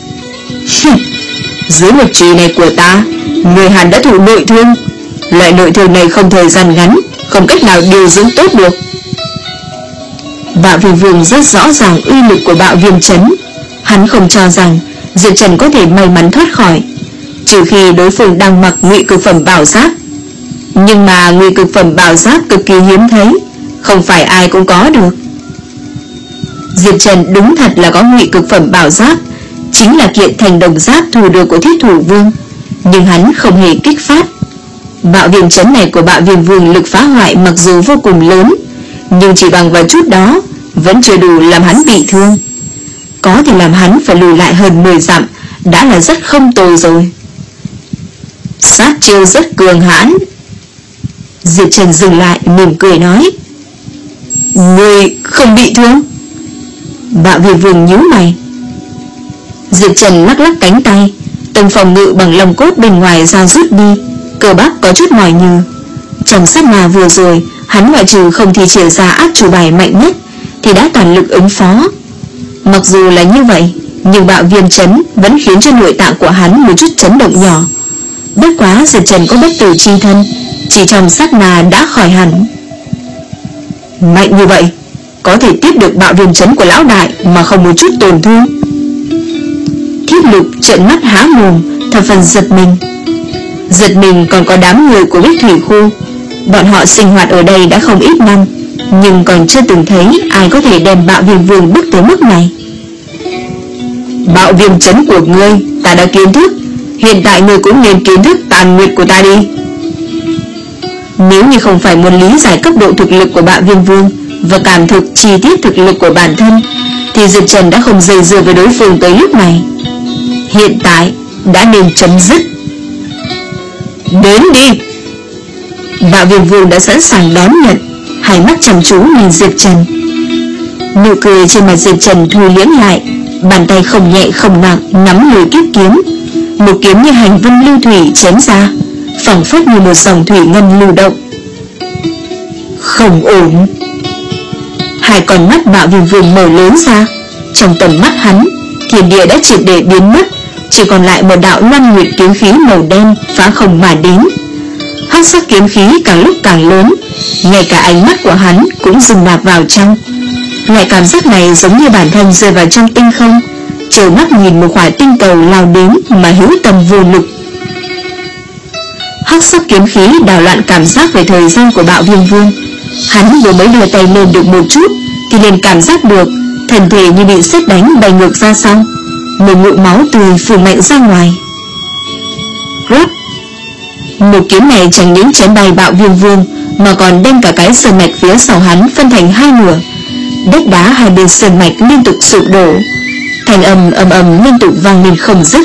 Dưới một chùy này của ta, người hàn đã thụ nội thương. Loại nội thương này không thời gian ngắn, không cách nào điều dưỡng tốt được. Bạo Viêm Vương rất rõ ràng uy lực của Bạo Viêm Chấn. Hắn không cho rằng Diệp Trần có thể may mắn thoát khỏi, trừ khi đối phương đang mặc ngụy cực phẩm bảo giáp. Nhưng mà ngụy cực phẩm bảo giáp cực kỳ hiếm thấy, không phải ai cũng có được. Diệp Trần đúng thật là có ngụy cực phẩm bảo giáp, chính là kiện thành đồng giáp thu được của Thiết Thủ Vương, nhưng hắn không hề kích phát. Bạo Viêm Chấn này của Bạo Viêm Vương lực phá hoại mặc dù vô cùng lớn, nhưng chỉ bằng vào chút đó vẫn chưa đủ làm hắn bị thương. Có thể làm hắn phải lùi lại hơn mười dặm đã là rất không tồi rồi. Sát chiêu rất cường hãn. Diệp Trần dừng lại mỉm cười nói, người không bị thương? Bạo Viêm Vương nhíu mày. Diệp Trần lắc lắc cánh tay, tầng phòng ngự bằng lông cốt bên ngoài ra rút đi, cơ bắp có chút mỏi nhừ. Trong sát na vừa rồi, hắn ngoại trừ không thi triển ra ác chủ bài mạnh nhất thì đã toàn lực ứng phó. Mặc dù là như vậy, nhưng Bạo Viêm Chấn vẫn khiến cho nội tạng của hắn một chút chấn động nhỏ. Bất quá Diệp Trần có bất tử chi thân, chỉ trong sát na đã khỏi hẳn. Mạnh như vậy, có thể tiếp được Bạo Viêm Chấn của lão đại mà không một chút tổn thương. Thiết Lục trợn mắt há mồm, thập phần giật mình. Giật mình còn có đám người của Bích Thủy Khu. Bọn họ sinh hoạt ở đây đã không ít năm, nhưng còn chưa từng thấy ai có thể đem Bạo Viêm Vương bước tới mức này. Bạo Viêm Chấn của ngươi ta đã kiến thức, hiện tại ngươi cũng nên kiến thức tàn nguyệt của ta đi. Nếu như không phải muốn lý giải cấp độ thực lực của Bạo Viêm Vương và cảm thực chi tiết thực lực của bản thân, thì Diệp Trần đã không dây dưa với đối phương tới lúc này. Hiện tại đã nên chấm dứt. Đến đi. Bạo Viêm Vương đã sẵn sàng đón nhận, hai mắt chăm chú nhìn Diệp Trần. Nụ cười trên mặt Diệp Trần thu liễm lại, bàn tay không nhẹ không nặng nắm lưỡi kiếp kiếm. Một kiếm như hành vân lưu thủy chém ra, phảng phất như một dòng thủy ngân lưu động. Không ổn. Hai con mắt Bạo Viêm Vương mở lớn ra, trong tầm mắt hắn, thiên địa đã triệt để biến mất, chỉ còn lại một đạo loan nguyệt kiếm khí màu đen phá không mà đến. Hắc sắc kiếm khí càng lúc càng lớn, ngay cả ánh mắt của hắn cũng dừng nạp vào trong. Loại cảm giác này giống như bản thân rơi vào trong tinh không, trơ mắt nhìn một quả tinh cầu lao đến mà hữu tâm vô lực. Hắc sắc kiếm khí đảo loạn cảm giác về thời gian của Bạo Viêm Vương. Hắn vừa mới đưa tay lên được một chút thì liền cảm giác được thân thể như bị sét đánh bay ngược ra sau, một ngụm máu tươi phun mạnh ra ngoài. Rốt. Một kiếm này chẳng những chém bay Bạo Viêm Vương mà còn đem cả cái sơn mạch phía sau hắn phân thành hai nửa. Đất đá hai bên sơn mạch liên tục sụp đổ, thành âm ầm ầm liên tục vang lên không dứt.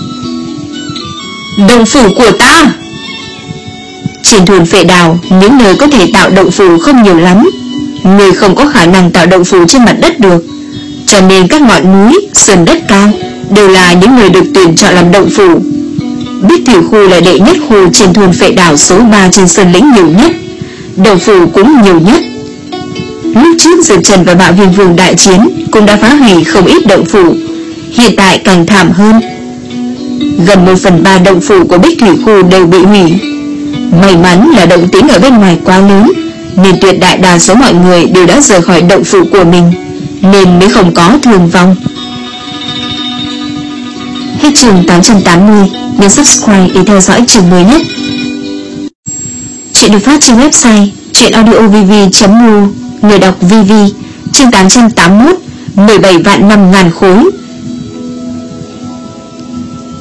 Động phủ của ta! Trên thuyền Phệ Đào, những nơi có thể tạo động phủ không nhiều lắm. Người không có khả năng tạo động phủ trên mặt đất được, cho nên các ngọn núi, sườn đất cao đều là những người được tuyển chọn làm động phủ. Bích Thủy Khu là đệ nhất khu trên thôn Phệ Đào số ba trên sơn lĩnh nhiều nhất, động phủ cũng nhiều nhất. Lúc trước Diệp Trần và Bạo Viêm Vương đại chiến cũng đã phá hủy không ít động phủ, hiện tại càng thảm hơn. Gần một phần ba động phủ của Bích Thủy Khu đều bị hủy. May mắn là động tĩnh ở bên ngoài quá lớn, nên tuyệt đại đa số mọi người đều đã rời khỏi động phủ của mình, nên mới không có thương vong. Hết chương tám trăm tám mươi, nhấn subscribe để theo dõi chương mới nhất. Chuyện được phát trên website truyện audio v v chấm u. Người đọc vê vê. Chương tám trăm tám mươi mốt, mười bảy vạn năm ngàn khối.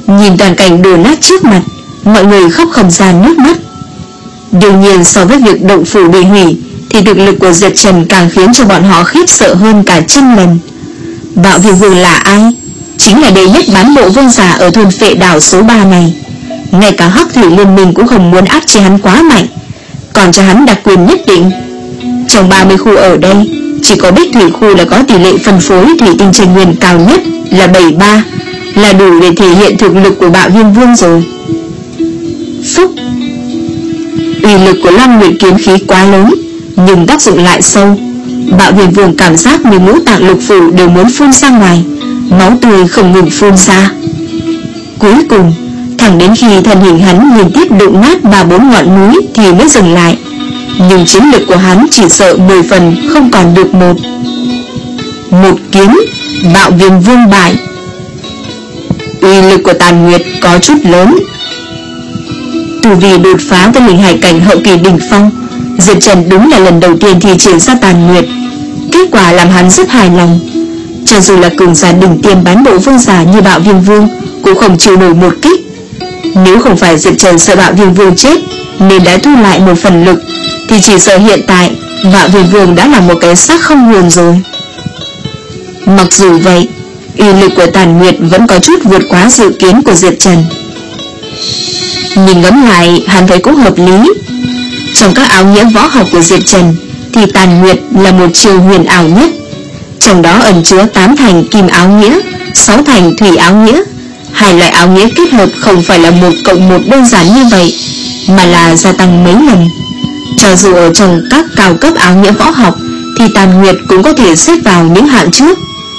Nhìn toàn cảnh đổ nát trước mặt, mọi người khóc không ra nước mắt. Đương nhiên so với việc động phủ bị hủy thì thực lực của Diệp Trần càng khiến cho bọn họ khiếp sợ hơn cả trăm lần. Bạo Viêm Vương là ai? Chính là đệ nhất bán bộ vương giả ở thôn Phệ Đảo số ba này. Ngay cả Hắc Thủy Liên Minh cũng không muốn áp chế hắn quá mạnh, còn cho hắn đặc quyền nhất định. Trong ba mươi khu ở đây, chỉ có Bích Thủy khu là có tỷ lệ phân phối thủy tinh chân nguyên cao nhất là bảy mươi ba, là đủ để thể hiện thực lực của Bạo Viêm Vương rồi. Phúc. Uy lực của Long Nguyệt kiếm khí quá lớn, nhưng tác dụng lại sâu. Bạo Viêm Vương cảm giác như ngũ tạng lục phủ đều muốn phun ra ngoài, máu tươi không ngừng phun ra. Cuối cùng, thẳng đến khi thân hình hắn liên tiếp đụng nát ba bốn ngọn núi thì mới dừng lại. Nhưng chiến lực của hắn chỉ sợ mười phần không còn được một. Một kiếm, Bạo Viêm Vương bại. Uy lực của Tàn Nguyệt có chút lớn. Tu vi đột phá với linh hải cảnh hậu kỳ đỉnh phong, Diệp Trần đúng là lần đầu tiên thi triển ra Tàn Nguyệt. Kết quả làm hắn rất hài lòng. Cho dù là cường giả đỉnh tiêm bán bộ vương giả như Bạo Viêm Vương cũng không chịu nổi một kích. Nếu không phải Diệp Trần sợ Bạo Viêm Vương chết nên đã thu lại một phần lực, thì chỉ sợ hiện tại Bạo Viêm Vương đã là một cái xác không hồn rồi. Mặc dù vậy, uy lực của Tàn Nguyệt vẫn có chút vượt quá dự kiến của Diệp Trần. Nhìn ngẫm lại, hắn thấy cũng hợp lý. Trong các áo nghĩa võ học của Diệp Trần thì Tàn Nguyệt là một chiêu huyền ảo nhất. Trong đó ẩn chứa tám thành kim áo nghĩa, sáu thành thủy áo nghĩa. Hai loại áo nghĩa kết hợp không phải là một cộng một đơn giản như vậy, mà là gia tăng mấy lần. Cho dù ở trong các cao cấp áo nghĩa võ học thì Tàn Nguyệt cũng có thể xếp vào những hạng trước.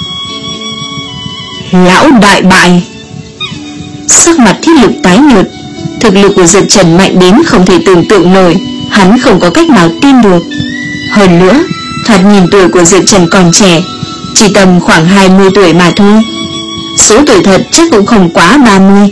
Lão đại bại. Sắc mặt Thiết Lực tái nhợt. Thực lực của Diệp Trần mạnh đến không thể tưởng tượng nổi, hắn không có cách nào tin được. Hơn nữa, thoạt nhìn tuổi của Diệp Trần còn trẻ, chỉ tầm khoảng hai mươi tuổi mà thôi. Số tuổi thật chắc cũng không quá ba mươi.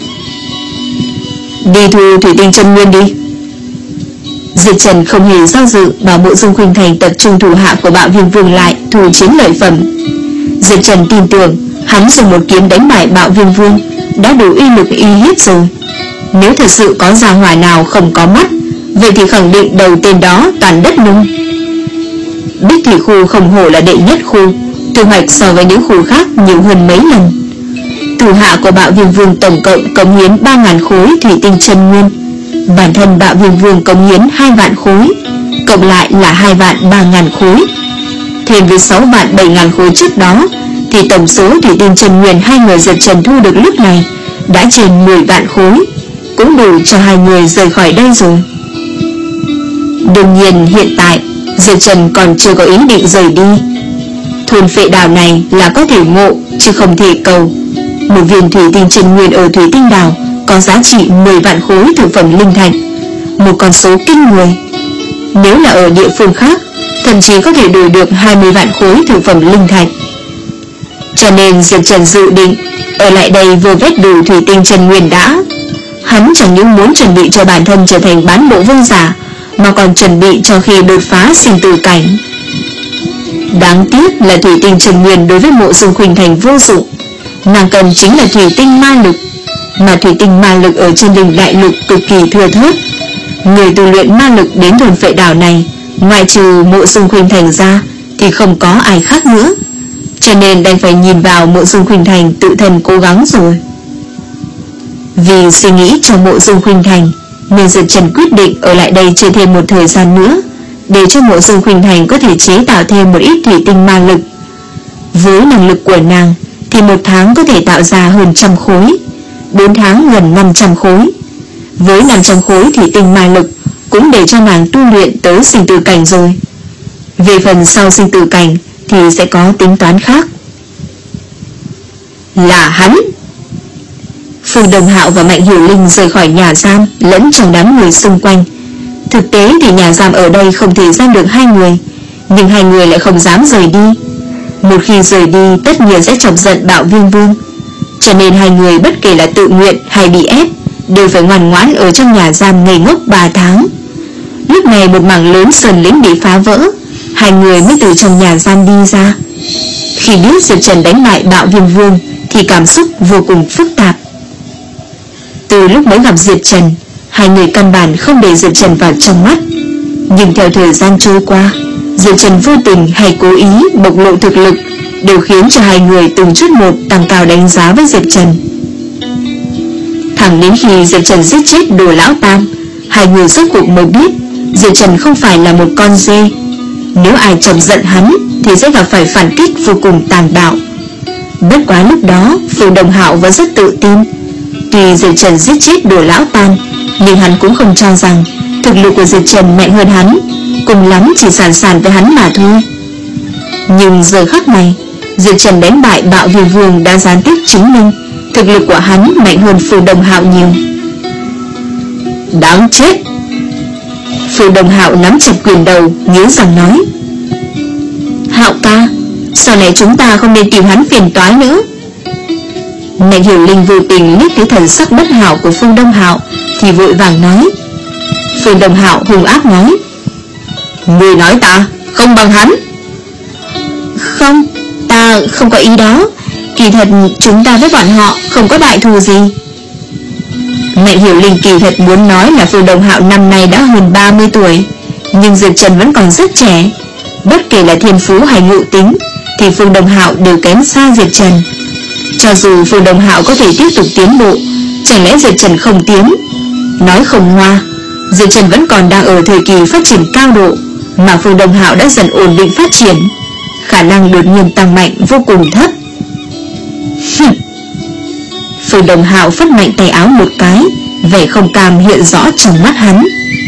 Đi thu thủy tinh chân nguyên đi. Diệp Trần không hề do dự, bảo Mộ Dung Khuynh Thành tập trung thủ hạ của Bạo Viêm Vương lại thu chiến lợi phẩm. Diệp Trần tin tưởng hắn dùng một kiếm đánh bại Bạo Viêm Vương đã đủ uy lực uy hiếp rồi. Nếu thật sự có gia hỏa nào không có mắt, vậy thì khẳng định đầu tên đó toàn đất nung. Bích Thủy khu không hổ là đệ nhất khu, thu hoạch so với những khu khác nhiều hơn mấy lần. Thủ hạ của Bạo Viêm Vương tổng cộng cống hiến ba nghìn khối thủy tinh chân nguyên. Bản thân Bạo Viêm Vương cống hiến hai vạn khối, cộng lại là hai vạn ba nghìn khối. Thêm với sáu vạn bảy nghìn khối trước đó, thì tổng số thủy tinh chân nguyên hai người Diệp Trần thu được lúc này đã trên mười vạn khối, cũng đủ cho hai người rời khỏi đây rồi. Đương nhiên hiện tại Diệp Trần còn chưa có ý định rời đi. Thôn Phệ Đảo này là có thể ngộ chứ không thể cầu. Một viên thủy tinh chân nguyên ở thủy tinh đảo có giá trị mười vạn khối thực phẩm linh thạch, một con số kinh người. Nếu là ở địa phương khác, thậm chí có thể đổi được hai mươi vạn khối thực phẩm linh thạch. Cho nên Diệp Trần dự định ở lại đây vừa vét đủ thủy tinh chân nguyên đã. Hắn chẳng những muốn chuẩn bị cho bản thân trở thành bán bộ vương giả, mà còn chuẩn bị cho khi đột phá sinh tử cảnh. Đáng tiếc là thủy tinh chân nguyên đối với Mộ Dung Khuynh Thành vô dụng. Nàng cần chính là thủy tinh ma lực, mà thủy tinh ma lực ở trên đỉnh đại lục cực kỳ thưa thớt. Người tu luyện ma lực đến thôn Phệ Đảo này, ngoại trừ Mộ Dung Khuynh Thành ra thì không có ai khác nữa. Cho nên đành phải nhìn vào Mộ Dung Khuynh Thành tự thân cố gắng rồi. Vì suy nghĩ cho Mộ Dung Khuynh Thành nên Diệp Trần quyết định ở lại đây chơi thêm một thời gian nữa, để cho Mộ Dung Khuynh Thành có thể chế tạo thêm một ít thủy tinh ma lực. Với năng lực của nàng thì một tháng có thể tạo ra hơn trăm khối, bốn tháng gần năm trăm khối. Với năm trăm khối thủy tinh ma lực cũng để cho nàng tu luyện tới sinh tử cảnh rồi. Về phần sau sinh tử cảnh thì sẽ có tính toán khác. Là hắn. Phương Đông Hạo và Mạnh Hiểu Linh rời khỏi nhà giam lẫn trong đám người xung quanh. Thực tế thì nhà giam ở đây không thể giam được hai người, nhưng hai người lại không dám rời đi. Một khi rời đi tất nhiên sẽ chọc giận Bạo Viêm Vương. Cho nên hai người bất kể là tự nguyện hay bị ép đều phải ngoan ngoãn ở trong nhà giam ngây ngốc ba tháng. Lúc này một mảng lớn sơn lĩnh bị phá vỡ, hai người mới từ trong nhà giam đi ra. Khi biết Diệp Trần đánh bại Bạo Viêm Vương thì cảm xúc vô cùng phức tạp. Từ lúc mới gặp Diệp Trần, hai người căn bản không để Diệp Trần vào trong mắt. Nhưng theo thời gian trôi qua, Diệp Trần vô tình hay cố ý bộc lộ thực lực, đều khiến cho hai người từng chút một tăng cao đánh giá với Diệp Trần. Thẳng đến khi Diệp Trần giết chết Đồ Lão Tam, hai người rốt cuộc mới biết Diệp Trần không phải là một con dê. Nếu ai chọc giận hắn thì sẽ gặp phải phản kích vô cùng tàn bạo. Bất quá lúc đó Phù Đồng Hạo vẫn rất tự tin. Tuy Diệp Trần giết chết Đồ Lão Tam, nhưng hắn cũng không cho rằng thực lực của Diệp Trần mạnh hơn hắn, cùng lắm chỉ sàn sàn với hắn mà thôi. Nhưng giờ khắc này, Diệp Trần đánh bại Bạo Viêm Vương đã gián tiếp chứng minh thực lực của hắn mạnh hơn Phù Đồng Hạo nhiều. Đáng chết! Phù Đồng Hạo nắm chặt quyền đầu, nghiến răng nói: Hạo ca, sau này chúng ta không nên tìm hắn phiền toái nữa. Mạnh Hiểu Linh vô tình liếc thấy thần sắc bất hảo của Phù Đồng Hạo thì vội vàng nói. Phù Đồng Hạo hung ác nói: Người nói ta không bằng hắn. Không, ta không có ý đó. Kỳ thật chúng ta với bọn họ không có đại thù gì. Mạnh Hiểu Linh kỳ thật muốn nói là Phù Đồng Hạo năm nay đã hơn ba mươi tuổi, nhưng Diệp Trần vẫn còn rất trẻ. Bất kể là thiên phú hay ngộ tính thì Phù Đồng Hạo đều kém xa Diệp Trần. Cho dù Phù Đồng Hạo có thể tiếp tục tiến bộ, chẳng lẽ Diệp Trần không tiến? Nói không hoa, Diệp Trần vẫn còn đang ở thời kỳ phát triển cao độ, mà Phù Đồng Hạo đã dần ổn định phát triển, khả năng đột nhiên tăng mạnh vô cùng thấp. Phù Đồng Hạo phất mạnh tay áo một cái, vẻ không cam hiện rõ trong mắt hắn.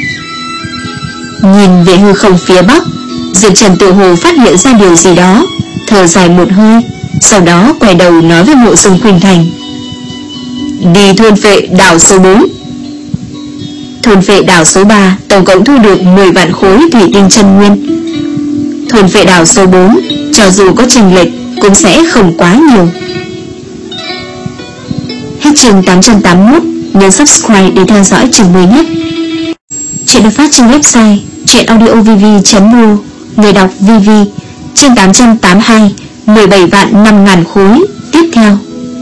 Nhìn về hư không phía bắc, Diệp Trần tự hồ phát hiện ra điều gì đó, thở dài một hơi, sau đó quay đầu nói với Mộ Dung Khuynh Thành: Đi thôn phệ đảo số bốn. Thôn phệ đảo số ba tổng cộng thu được mười vạn khối thủy tinh chân nguyên. Thôn phệ đảo số bốn cho dù có chênh lệch cũng sẽ không quá nhiều. Hết chương tám trăm tám mươi mốt. Nhớ subscribe để theo dõi chương mới nhất. Chuyện được phát trên website chuyenaudiovv chấm ru. Người đọc vê vê. Chương tám trăm tám mươi hai. mười bảy vạn năm ngàn khối. Tiếp theo.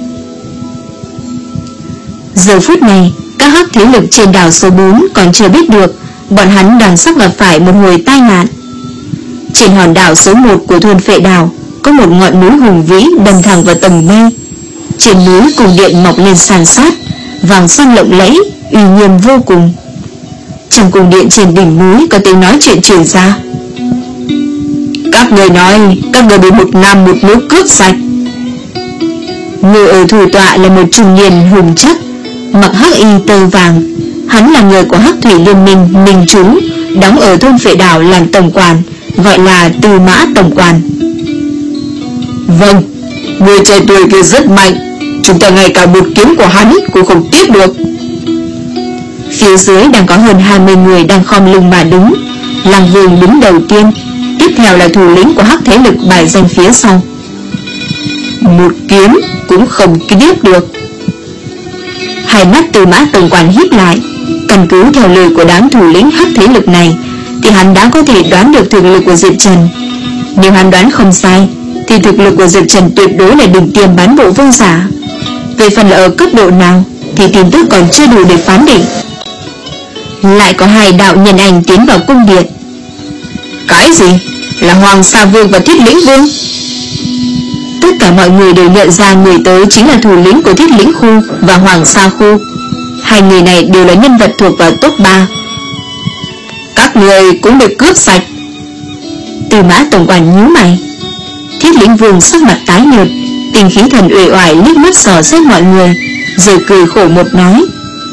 Giờ phút này, các hắc thế lực trên đảo số bốn còn chưa biết được bọn hắn đang sắp gặp phải một hồi tai nạn. Trên hòn đảo số một của thôn Phệ Đảo có một ngọn núi hùng vĩ đâm thẳng vào tầng mây. Trên núi cung điện mọc lên san sát, vàng son lộng lẫy, uy nghiêm vô cùng. Trong cung điện trên đỉnh núi có tiếng nói chuyện truyền ra: Các người nói các người bị một nam một nữ cướp sạch. Người ở thủ tọa là một trung niên hùng chất, mặc hắc y tơ vàng. Hắn là người của Hắc Thủy Liên Minh Minh Chú, đóng ở thôn Phệ Đảo làm tổng quản, gọi là Tư Mã tổng quản. Vâng, người trẻ tuổi kia rất mạnh, chúng ta ngay cả một kiếm của hắn cũng không tiếp được. Phía dưới đang có hơn hai mươi người đang khom lưng mà đứng. Lăng Vương đứng đầu tiên, tiếp theo là thủ lĩnh của hắc thế lực bài danh phía sau. Một kiếm cũng không tiếp được. Hai mắt Tư Mã tổng quản híp lại. Căn cứ theo lời của đám thủ lĩnh hắc thế lực này thì hắn đã có thể đoán được thực lực của Diệp Trần. Nếu hắn đoán không sai thì thực lực của Diệp Trần tuyệt đối là đỉnh tiêm bán bộ vương giả. Về phần là ở cấp độ nào thì tin tức còn chưa đủ để phán định. Lại có hai đạo nhân ảnh tiến vào cung điện. Cái gì? Là Hoàng Sa Vương và Thiết Lĩnh Vương? Tất cả mọi người đều nhận ra người tới chính là thủ lĩnh của Thiết Lĩnh Khu và Hoàng Sa Khu. Hai người này đều là nhân vật thuộc vào top ba. Các người cũng được cướp sạch. Tư Mã tổng quản nhíu mày. Thiết Lĩnh Vương sắc mặt tái nhợt, tinh khí thần uể oải liếc mắt dò xét mọi người, rồi cười khổ một nói: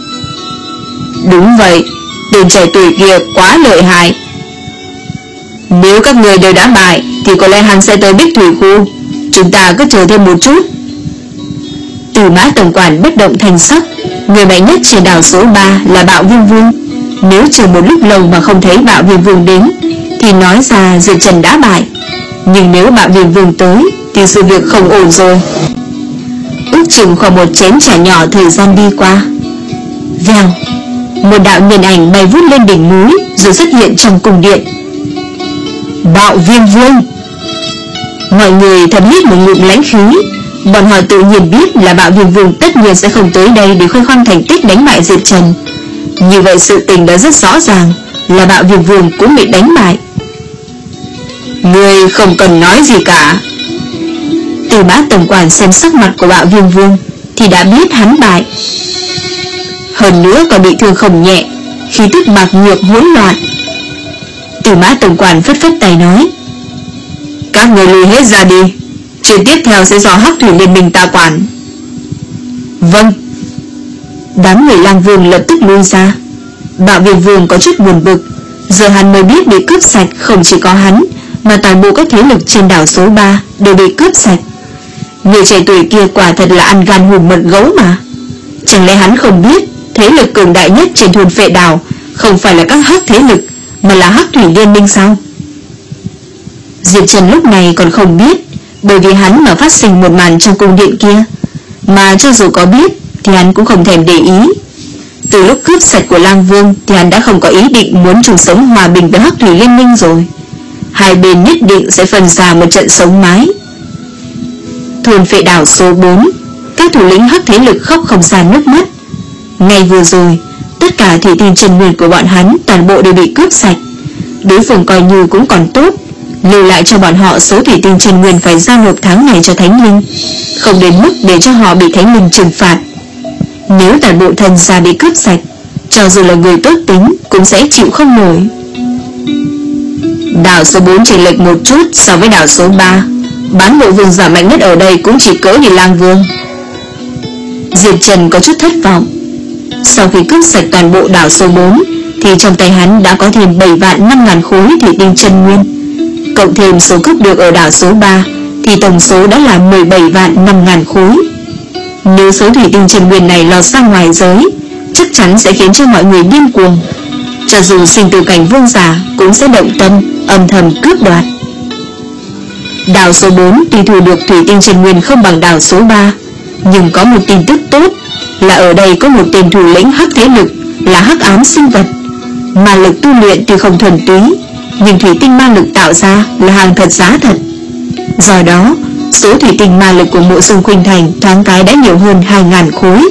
Đúng vậy, tên trẻ tuổi kia quá lợi hại. Nếu các người đều đã bại thì có lẽ hắn sẽ tới Bích Thủy Khu. Chúng ta cứ chờ thêm một chút. Tư Mã tổng quản bất động thanh sắc. Người mạnh nhất trên đảo số ba là Bạo Viêm Vương. Nếu chờ một lúc lâu mà không thấy Bạo Viêm Vương đến thì nói ra Diệp Trần đã bại. Nhưng nếu Bạo Viêm Vương tới thì sự việc không ổn rồi. Ước chừng khoảng một chén trà nhỏ thời gian đi qua. Vèo, một đạo nhân ảnh bay vút lên đỉnh núi rồi xuất hiện trong cung điện. Bạo Viêm Vương. Mọi người thầm hít một ngụm lãnh khí. Bọn họ tự nhiên biết là Bạo Viêm Vương tất nhiên sẽ không tới đây để khoe khoang thành tích đánh bại Diệp Trần. Như vậy sự tình đã rất rõ ràng là Bạo Viêm Vương cũng bị đánh bại. Người không cần nói gì cả. Từ Mã tổng quản xem sắc mặt của Bạo Viêm Vương thì đã biết hắn bại, hơn nữa còn bị thương không nhẹ, khí tức bạc nhược hỗn loạn. Từ Mã tổng quản phất phất tay nói: các người lùi hết ra đi, chuyện tiếp theo sẽ do Hắc Thủy Liên Minh ta quản. Vâng. Đám người Lang Vương lập tức lui ra. Bạo Viêm Vương có chút buồn bực, giờ hắn mới biết bị cướp sạch không chỉ có hắn, mà toàn bộ các thế lực trên đảo số ba đều bị cướp sạch. Người trẻ tuổi kia quả thật là ăn gan hùm mật gấu mà. Chẳng lẽ hắn không biết thế lực cường đại nhất trên thôn Phệ Đảo không phải là các hắc thế lực, mà là Hắc Thủy Liên Minh sao? Diệp Trần lúc này còn không biết, bởi vì hắn mà phát sinh một màn trong cung điện kia, mà cho dù có biết thì hắn cũng không thèm để ý. Từ lúc cướp sạch của Lang Vương thì hắn đã không có ý định muốn chung sống hòa bình với Hắc Thủy Liên Minh rồi. Hai bên nhất định sẽ phân ra một trận sống mái. Thôn Phệ Đảo số bốn, các thủ lĩnh hắc thế lực khóc không ra nước mắt. Ngày vừa rồi, tất cả thủy tinh chân nguyên của bọn hắn toàn bộ đều bị cướp sạch. Đối phương coi như cũng còn tốt, lưu lại cho bọn họ số thủy tinh chân nguyên phải giao nộp tháng này cho Thánh Linh, không đến mức để cho họ bị Thánh Linh trừng phạt. Nếu toàn bộ thần gia bị cướp sạch, cho dù là người tốt tính cũng sẽ chịu không nổi. Đảo số bốn chênh lệch một chút so với đảo số ba, bán bộ vương giả mạnh nhất ở đây cũng chỉ cỡ như Lang Vương. Diệp Trần có chút thất vọng. Sau khi cướp sạch toàn bộ đảo số bốn thì trong tay hắn đã có thêm bảy vạn năm ngàn khối thủy tinh chân nguyên, cộng thêm số cướp được ở đảo số ba thì tổng số đã là mười bảy vạn năm ngàn khối. Nếu số thủy tinh chân nguyên này lọt ra ngoài giới, chắc chắn sẽ khiến cho mọi người điên cuồng. Cho dù sinh tử cảnh vương giả cũng sẽ động tâm âm thầm cướp đoạt. Đảo số bốn tuy thu được thủy tinh chân nguyên không bằng đảo số ba, nhưng có một tin tức tốt là ở đây có một tên thủ lĩnh hắc thế lực là hắc ám sinh vật. Ma lực tu luyện tuy không thuần túy, nhưng thủy tinh ma lực tạo ra là hàng thật giá thật. Do đó, số thủy tinh ma lực của Mộ Dung Khuynh Thành thoáng cái đã nhiều hơn hai ngàn khối.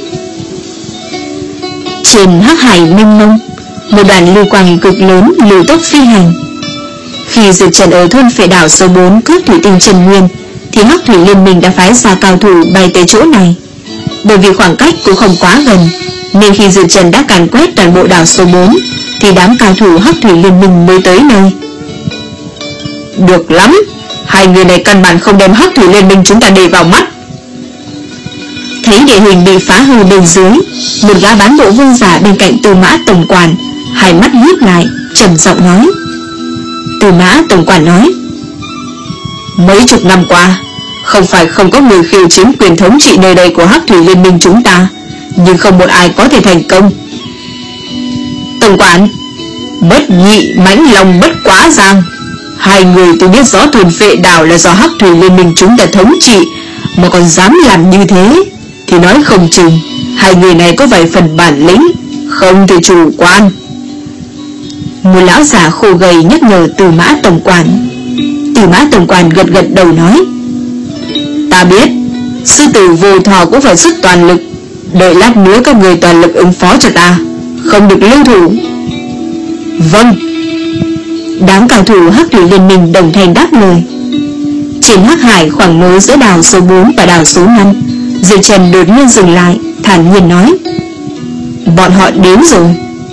Trên hắc hải mênh mông, một đoàn lưu quang cực lớn lưu tốc phi hành. Khi Diệp Trần ở thôn Phệ Đảo số bốn cướp thủy tinh chân nguyên thì Hắc Thủy Liên Minh đã phái ra cao thủ bay tới chỗ này. Bởi vì khoảng cách cũng không quá gần, nên khi Diệp Trần đã càn quét toàn bộ đảo số bốn thì đám cao thủ Hắc Thủy Liên Minh mới tới nơi. Được lắm, hai người này căn bản không đem Hắc Thủy Liên Minh chúng ta để vào mắt. Thấy địa hình bị phá hư bên dưới, một gã bán bộ vương giả bên cạnh Tư Mã tổng quản hai mắt híp lại, trầm giọng nói. Tư Mã tổng quản nói: mấy chục năm qua, không phải không có người khiêu chiến quyền thống trị nơi đây của Hắc Thủy Liên Minh chúng ta, nhưng không một ai có thể thành công. Tổng quản, bất nhị mãnh lòng bất quá giang, hai người tôi biết rõ thôn Phệ Đảo là do Hắc Thủy Liên Minh chúng ta thống trị, mà còn dám làm như thế thì nói không chừng hai người này có vài phần bản lĩnh, không thể chủ quan. Một lão già khô gầy nhắc nhở Từ Mã tổng quản. Từ Mã tổng quản gật gật đầu nói: ta biết, sư tử vô thọ cũng phải xuất toàn lực, đợi lát nữa các người toàn lực ứng phó cho ta, không được lưu thủ. Vâng. Đám cao thủ Hắc Thủy Liên Minh đồng thanh đáp lời. Trên hắc hải khoảng nối giữa đảo số bốn và đảo số năm, Diệp Trần đột nhiên dừng lại, thản nhiên nói: bọn họ đến rồi.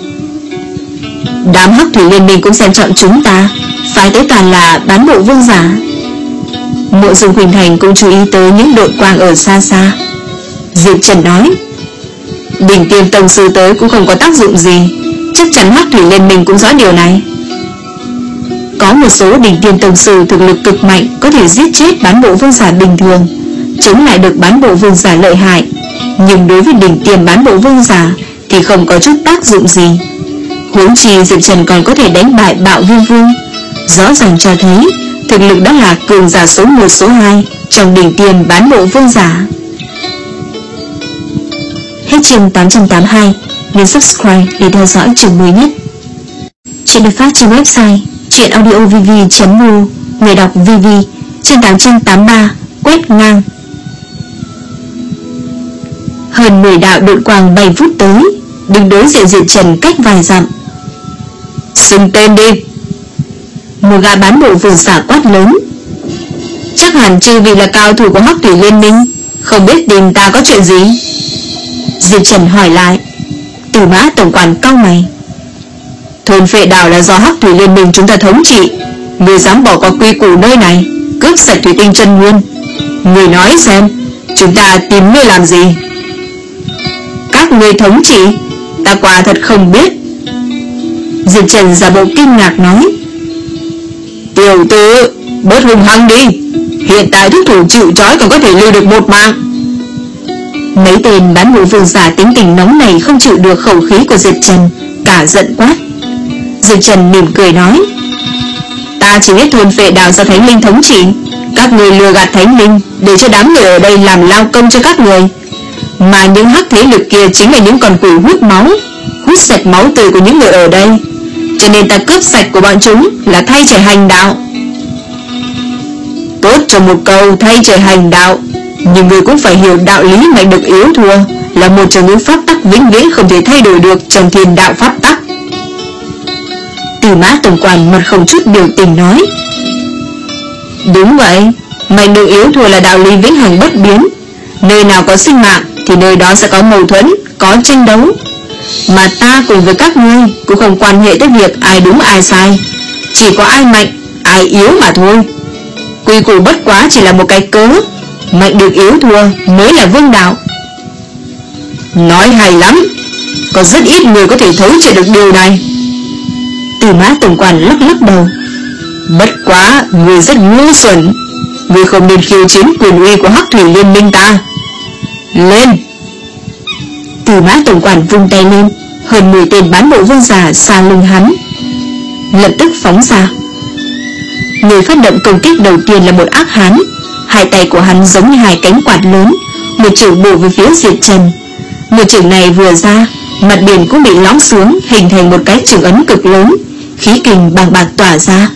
Đám Hắc Thủy Liên Minh cũng xem trọng chúng ta, phải tới toàn là bán bộ vương giả. Mộ Dung Khuynh Thành cũng chú ý tới những đội quang ở xa xa. Diệp Trần nói: đỉnh tiêm tông sư tới cũng không có tác dụng gì, chắc chắn Hắc Thủy Liên Minh cũng rõ điều này. Có một số đỉnh tiêm tông sư thực lực cực mạnh, có thể giết chết bán bộ vương giả bình thường, chống lại được bán bộ vương giả lợi hại, nhưng đối với đỉnh tiêm bán bộ vương giả thì không có chút tác dụng gì. Huống chi Diệp Trần còn có thể đánh bại Bạo Viêm Vương, rõ ràng cho thấy thực lực đã là cường giả số một số hai trong đỉnh tiêm bán bộ vương giả. Hết chương tám trăm tám mươi hai. Nhấn subscribe để theo dõi chương mới nhất. Chuyện được phát trên website truyện audio v v chấm m u. Người đọc vê vê. Chương tám trăm tám mươi ba. Quét ngang. Hơn mười đạo độn quang bay vút tới, đứng đối diện Diệp Trần cách vài dặm. Xưng tên đi. Một gã bán bộ vừa xả quát lớn. Chắc hẳn chư vị là cao thủ của Hắc Thủy Liên Minh, không biết tìm ta có chuyện gì? Diệp Trần hỏi lại. Từ Mã tổng quản cau mày. Thôn Phệ Đảo là do Hắc Thủy Liên Minh chúng ta thống trị, ngươi dám bỏ qua quy củ nơi này, cướp sạch thủy tinh chân nguyên. Ngươi nói xem, chúng ta tìm ngươi làm gì? Các ngươi thống trị? Ta quả thật không biết. Diệp Trần giả bộ kinh ngạc nói. Tiểu tử, bớt hung hăng đi, hiện tại thúc thủ chịu trói còn có thể lưu được một mạng. Mấy tên bán bộ vương giả tính tình nóng này không chịu được khẩu khí của Diệp Trần, cả giận quát. Diệp Trần mỉm cười nói. Ta chỉ biết thôn Phệ Đảo do Thánh Linh thống trị, các người lừa gạt Thánh Linh để cho đám người ở đây làm lao công cho các người. Mà những hắc thế lực kia chính là những con quỷ hút máu, hút sạch máu tươi của những người ở đây. Cho nên ta cướp sạch của bọn chúng là thay trời hành đạo. Tốt cho một câu thay trời hành đạo, nhưng người cũng phải hiểu đạo lý mạnh được yếu thua là một trong những pháp tắc vĩnh viễn không thể thay đổi được trong thiên đạo pháp tắc. Từ Mã tổng quản mặt không chút biểu tình nói. Đúng vậy, mạnh được yếu thua là đạo lý vĩnh hằng bất biến. Nơi nào có sinh mạng thì nơi đó sẽ có mâu thuẫn, có tranh đấu. Mà ta cùng với các ngươi cũng không quan hệ tới việc ai đúng ai sai, chỉ có ai mạnh, ai yếu mà thôi. Quy củ bất quá chỉ là một cái cớ, mạnh được yếu thua mới là vương đạo. Nói hay lắm, có rất ít người có thể thấu triệt được điều này. Từ Mã tổng quản lắc lắc đầu. Bất quá người rất ngu xuẩn, người không nên khiêu chiến quyền uy của Hắc Thủy Liên Minh ta. Lên. Từ Mã tổng quản vung tay lên, hơn mười tên bán bộ vương giả xa lưng hắn, lập tức phóng ra. Người phát động công kích đầu tiên là một ác hán, hai tay của hắn giống như hai cánh quạt lớn, một chưởng bổ về phía Diệp Trần. Một chưởng này vừa ra, mặt biển cũng bị lõm xuống, hình thành một cái chưởng ấn cực lớn, khí kình bàng bạc tỏa ra.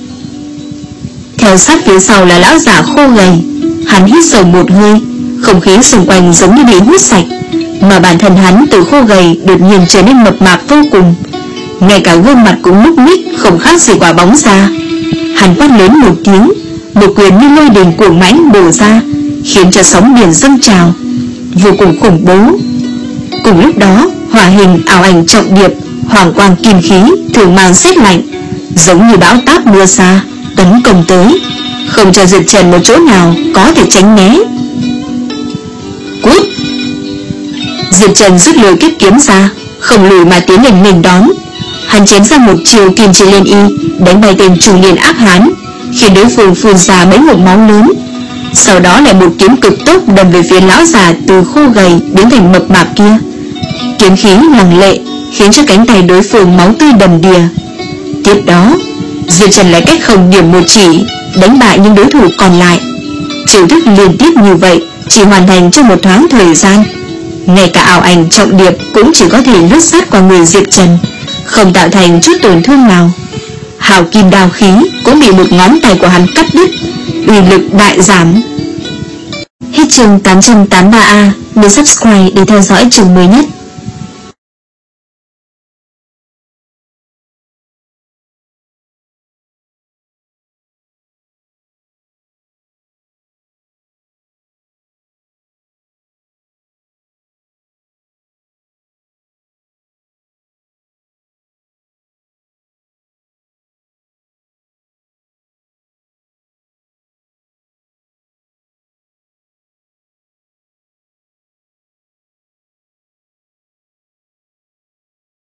Theo sát phía sau là lão giả khô gầy, hắn hít sâu một hơi, không khí xung quanh giống như bị hút sạch, mà bản thân hắn từ khô gầy đột nhiên trở nên mập mạp vô cùng, ngay cả gương mặt cũng núc ních không khác gì quả bóng ra. Hắn quát lớn một tiếng, một quyền như lôi đình cuồng mãnh bổ ra, khiến cho sóng biển dâng trào, vô cùng khủng bố. Cùng lúc đó, hỏa hình ảo ảnh trọng điệp, hoàng quang kim khí, thường mang sét lạnh, giống như bão táp mưa xa, tấn công tới, không cho Diệp Trần một chỗ nào có thể tránh né. Cút! Diệp Trần rút lôi kiếp kiếm ra, không lùi mà tiến lên nghênh đón. Hắn chém ra một chiều kim chỉ liên y, đánh bay tên trung niên ác hán, khiến đối phương phun ra mấy ngụm máu lớn. Sau đó lại một kiếm cực tốc đâm về phía lão già từ khô gầy biến thành mập mạp kia. Kiếm khí lăng lệ khiến cho cánh tay đối phương máu tươi đầm đìa. Tiếp đó, Diệp Trần lại cách không điểm một chỉ, đánh bại những đối thủ còn lại. Chiêu thức liên tiếp như vậy chỉ hoàn thành trong một thoáng thời gian, ngay cả ảo ảnh trọng điệp cũng chỉ có thể lướt sát qua người Diệp Trần, không tạo thành chút tổn thương nào. Hào kim đao khí cũng bị một ngón tay của hắn cắt đứt, uy lực đại giảm. Hết chương tám trăm tám mươi ba A. Nhớ subscribe để theo dõi chương mới nhất.